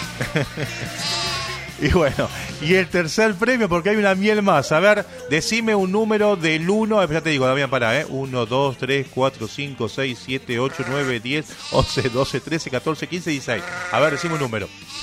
Y bueno, y el tercer premio, porque hay una miel más. A ver, decime un número del 1, ya te digo, Damián, pará, 1, 2, 3, 4, 5, 6, 7, 8, 9, 10, 11, 12, 13, 14, 15, 16. A ver, decime un número.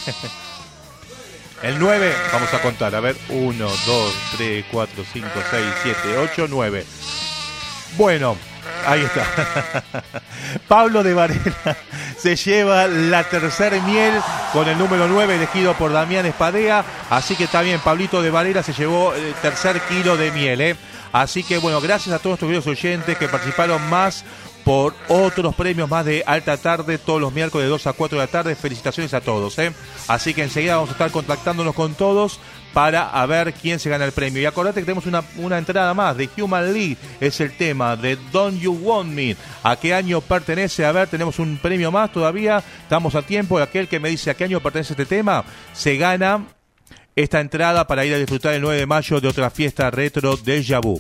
El 9, vamos a contar, a ver, 1, 2, 3, 4, 5, 6, 7, 8, 9. Bueno, ahí está. Pablo de Varela se lleva la tercer miel con el número 9, elegido por Damián Espadea. Así que está bien, Pablito de Varela se llevó el tercer kilo de miel, Así que bueno, gracias a todos estos queridos oyentes que participaron más por otros premios más de Alta Tarde todos los miércoles de 2 a 4 de la tarde. Felicitaciones a todos, Así que enseguida vamos a estar contactándonos con todos para a ver quién se gana el premio. Y acordate que tenemos una entrada más de Human League, es el tema de Don't You Want Me. ¿A qué año pertenece? A ver, tenemos un premio más todavía, estamos a tiempo. Aquel que me dice a qué año pertenece este tema, se gana esta entrada para ir a disfrutar el 9 de mayo de otra fiesta retro de Déjà Vu.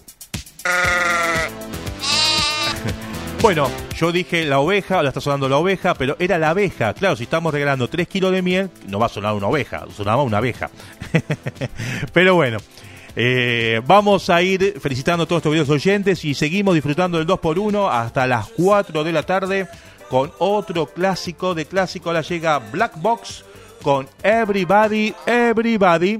Bueno, yo dije la oveja, ahora está sonando la oveja, pero era la abeja. Claro, si estamos regalando 3 kilos de miel, no va a sonar una oveja, sonaba una abeja. Pero bueno, vamos a ir felicitando a todos estos queridos oyentes y seguimos disfrutando del 2x1 hasta las 4 de la tarde con otro clásico de clásico. Ahora llega Black Box con Everybody, Everybody.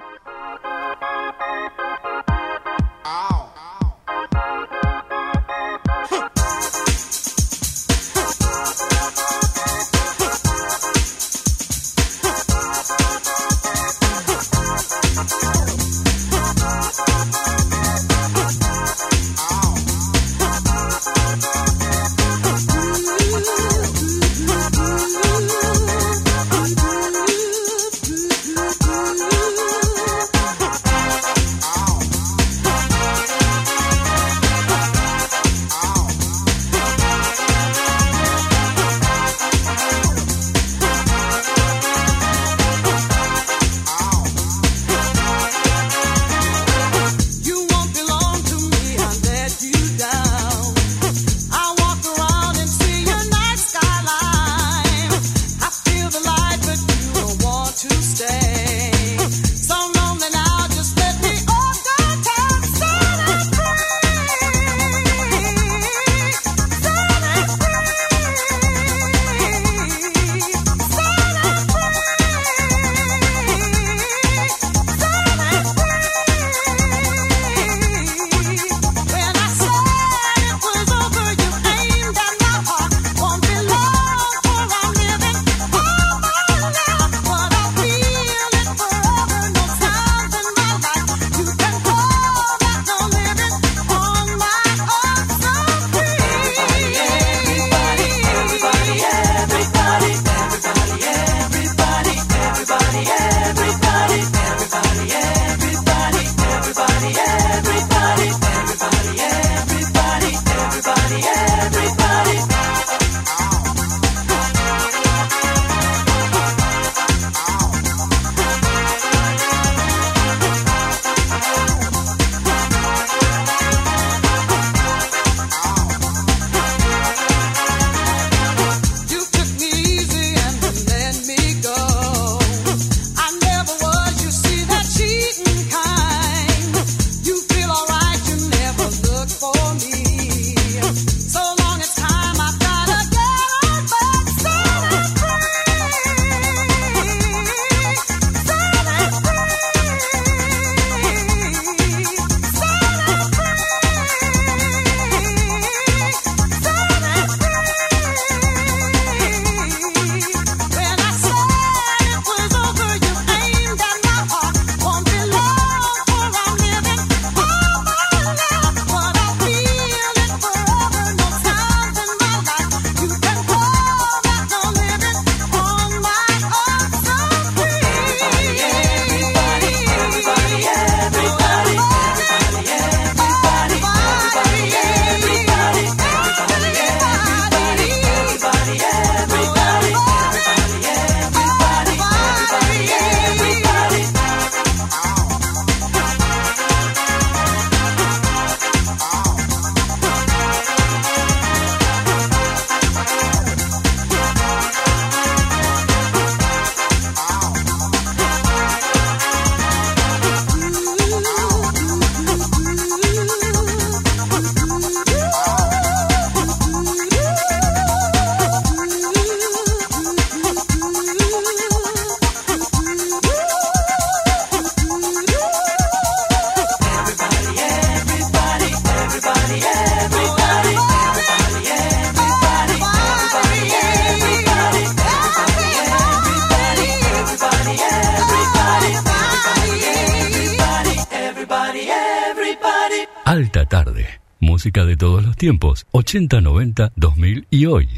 Alta Tarde. Música de todos los tiempos, 80, 90, 2000 y hoy.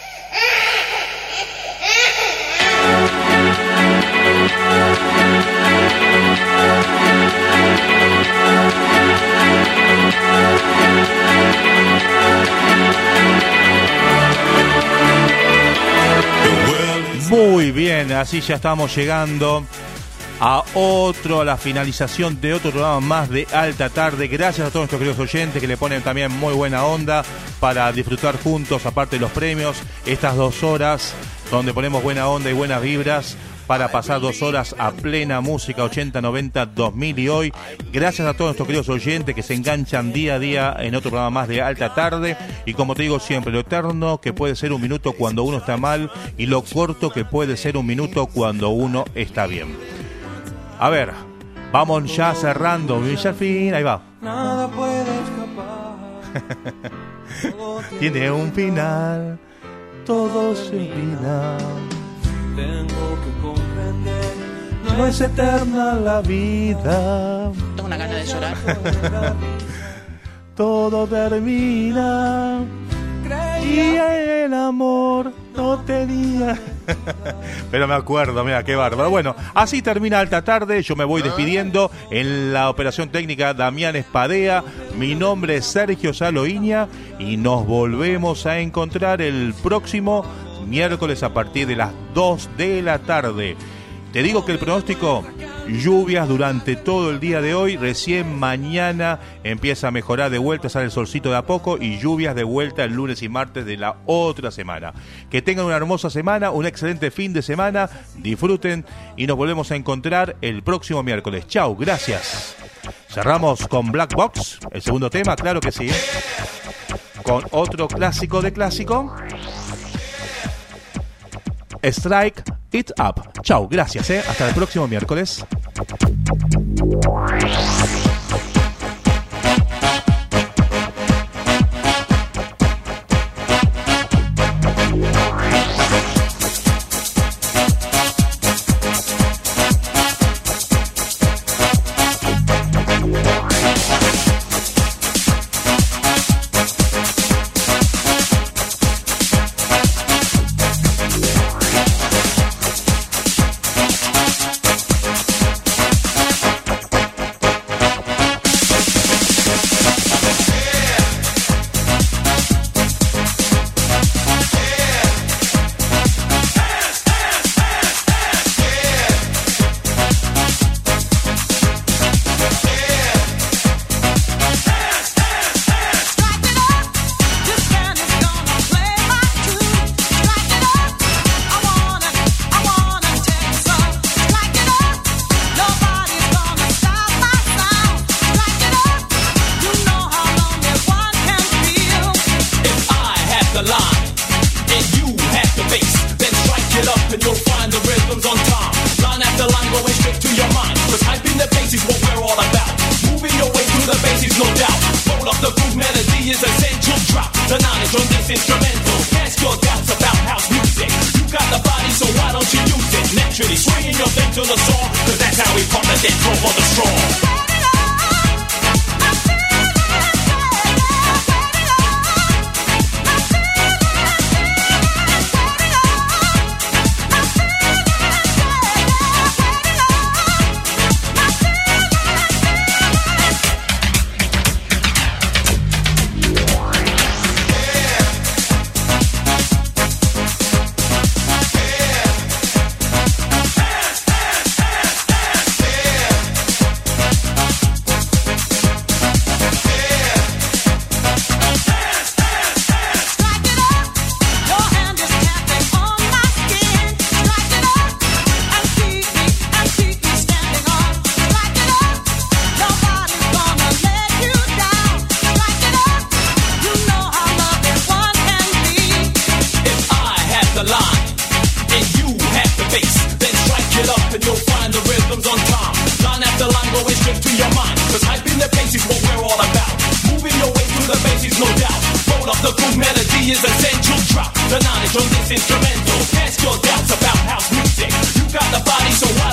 Muy bien, así ya estamos llegando a la finalización de otro programa más de Alta Tarde. Gracias a todos nuestros queridos oyentes que le ponen también muy buena onda para disfrutar juntos, aparte de los premios, estas 2 horas donde ponemos buena onda y buenas vibras para pasar 2 horas a plena música 80, 90, 2000 y hoy. Gracias a todos nuestros queridos oyentes que se enganchan día a día en otro programa más de Alta Tarde. Y como te digo siempre, lo eterno que puede ser un minuto cuando uno está mal y lo corto que puede ser un minuto cuando uno está bien. A ver, vamos ya cerrando. Villa al fin, ahí va. Nada puede escapar. Tiene un final, todo se olvida. Tengo que comprender. No es eterna la vida. Tengo una gana de llorar. Todo termina. Creía en el amor, no tenía. Pero me acuerdo, mira, qué bárbaro. Bueno, así termina Alta Tarde. Yo me voy despidiendo. En la operación técnica, Damián Espadea. Mi nombre es Sergio Saloiña. Y nos volvemos a encontrar el próximo miércoles a partir de las 2 de la tarde. Te digo que el pronóstico, lluvias durante todo el día de hoy, recién mañana empieza a mejorar de vuelta, sale el solcito de a poco y lluvias de vuelta el lunes y martes de la otra semana. Que tengan una hermosa semana, un excelente fin de semana, disfruten y nos volvemos a encontrar el próximo miércoles. Chau, gracias. Cerramos con Black Box, el segundo tema, claro que sí, con otro clásico de clásico. Strike It Up. Chau, gracias, hasta el próximo miércoles.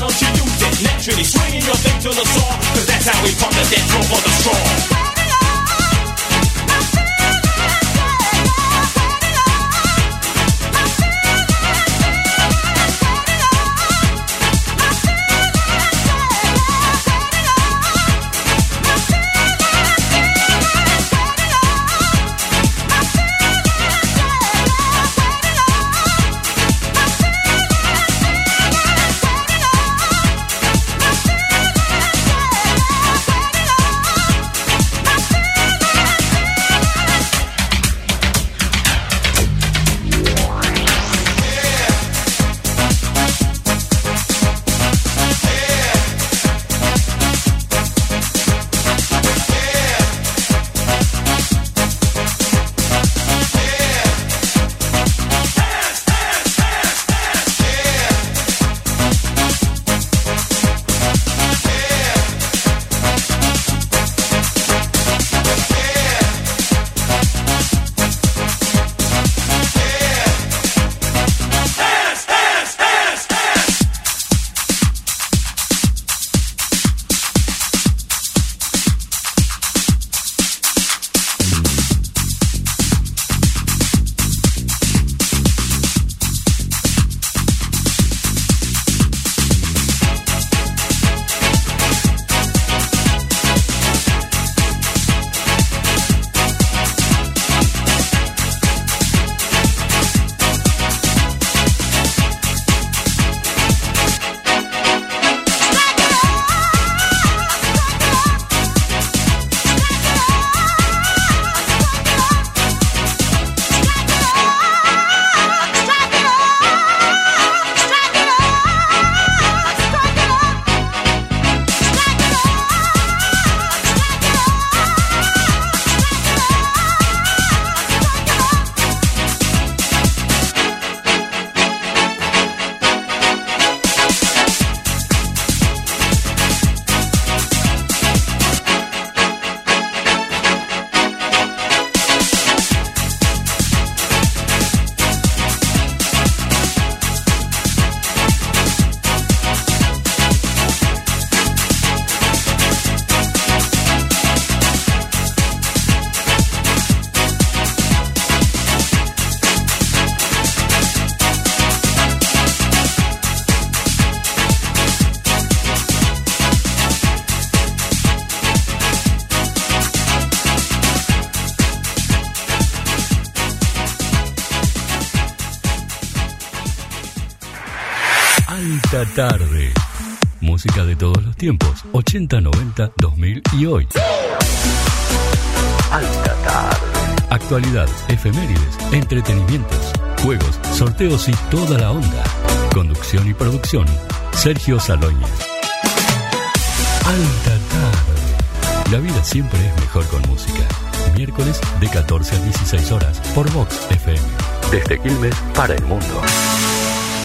Naturally swinging your thing to the song, 'cause that's how we pump the death row for the strong. Alta tarde. Música de todos los tiempos, 80, 90, 2000 y hoy. Alta tarde. Actualidad, efemérides, entretenimientos, juegos, sorteos y toda la onda. Conducción y producción, Sergio Salóñez. Alta tarde. La vida siempre es mejor con música. Miércoles de 14 a 16 horas por Vox FM. Desde Quilmes para el mundo.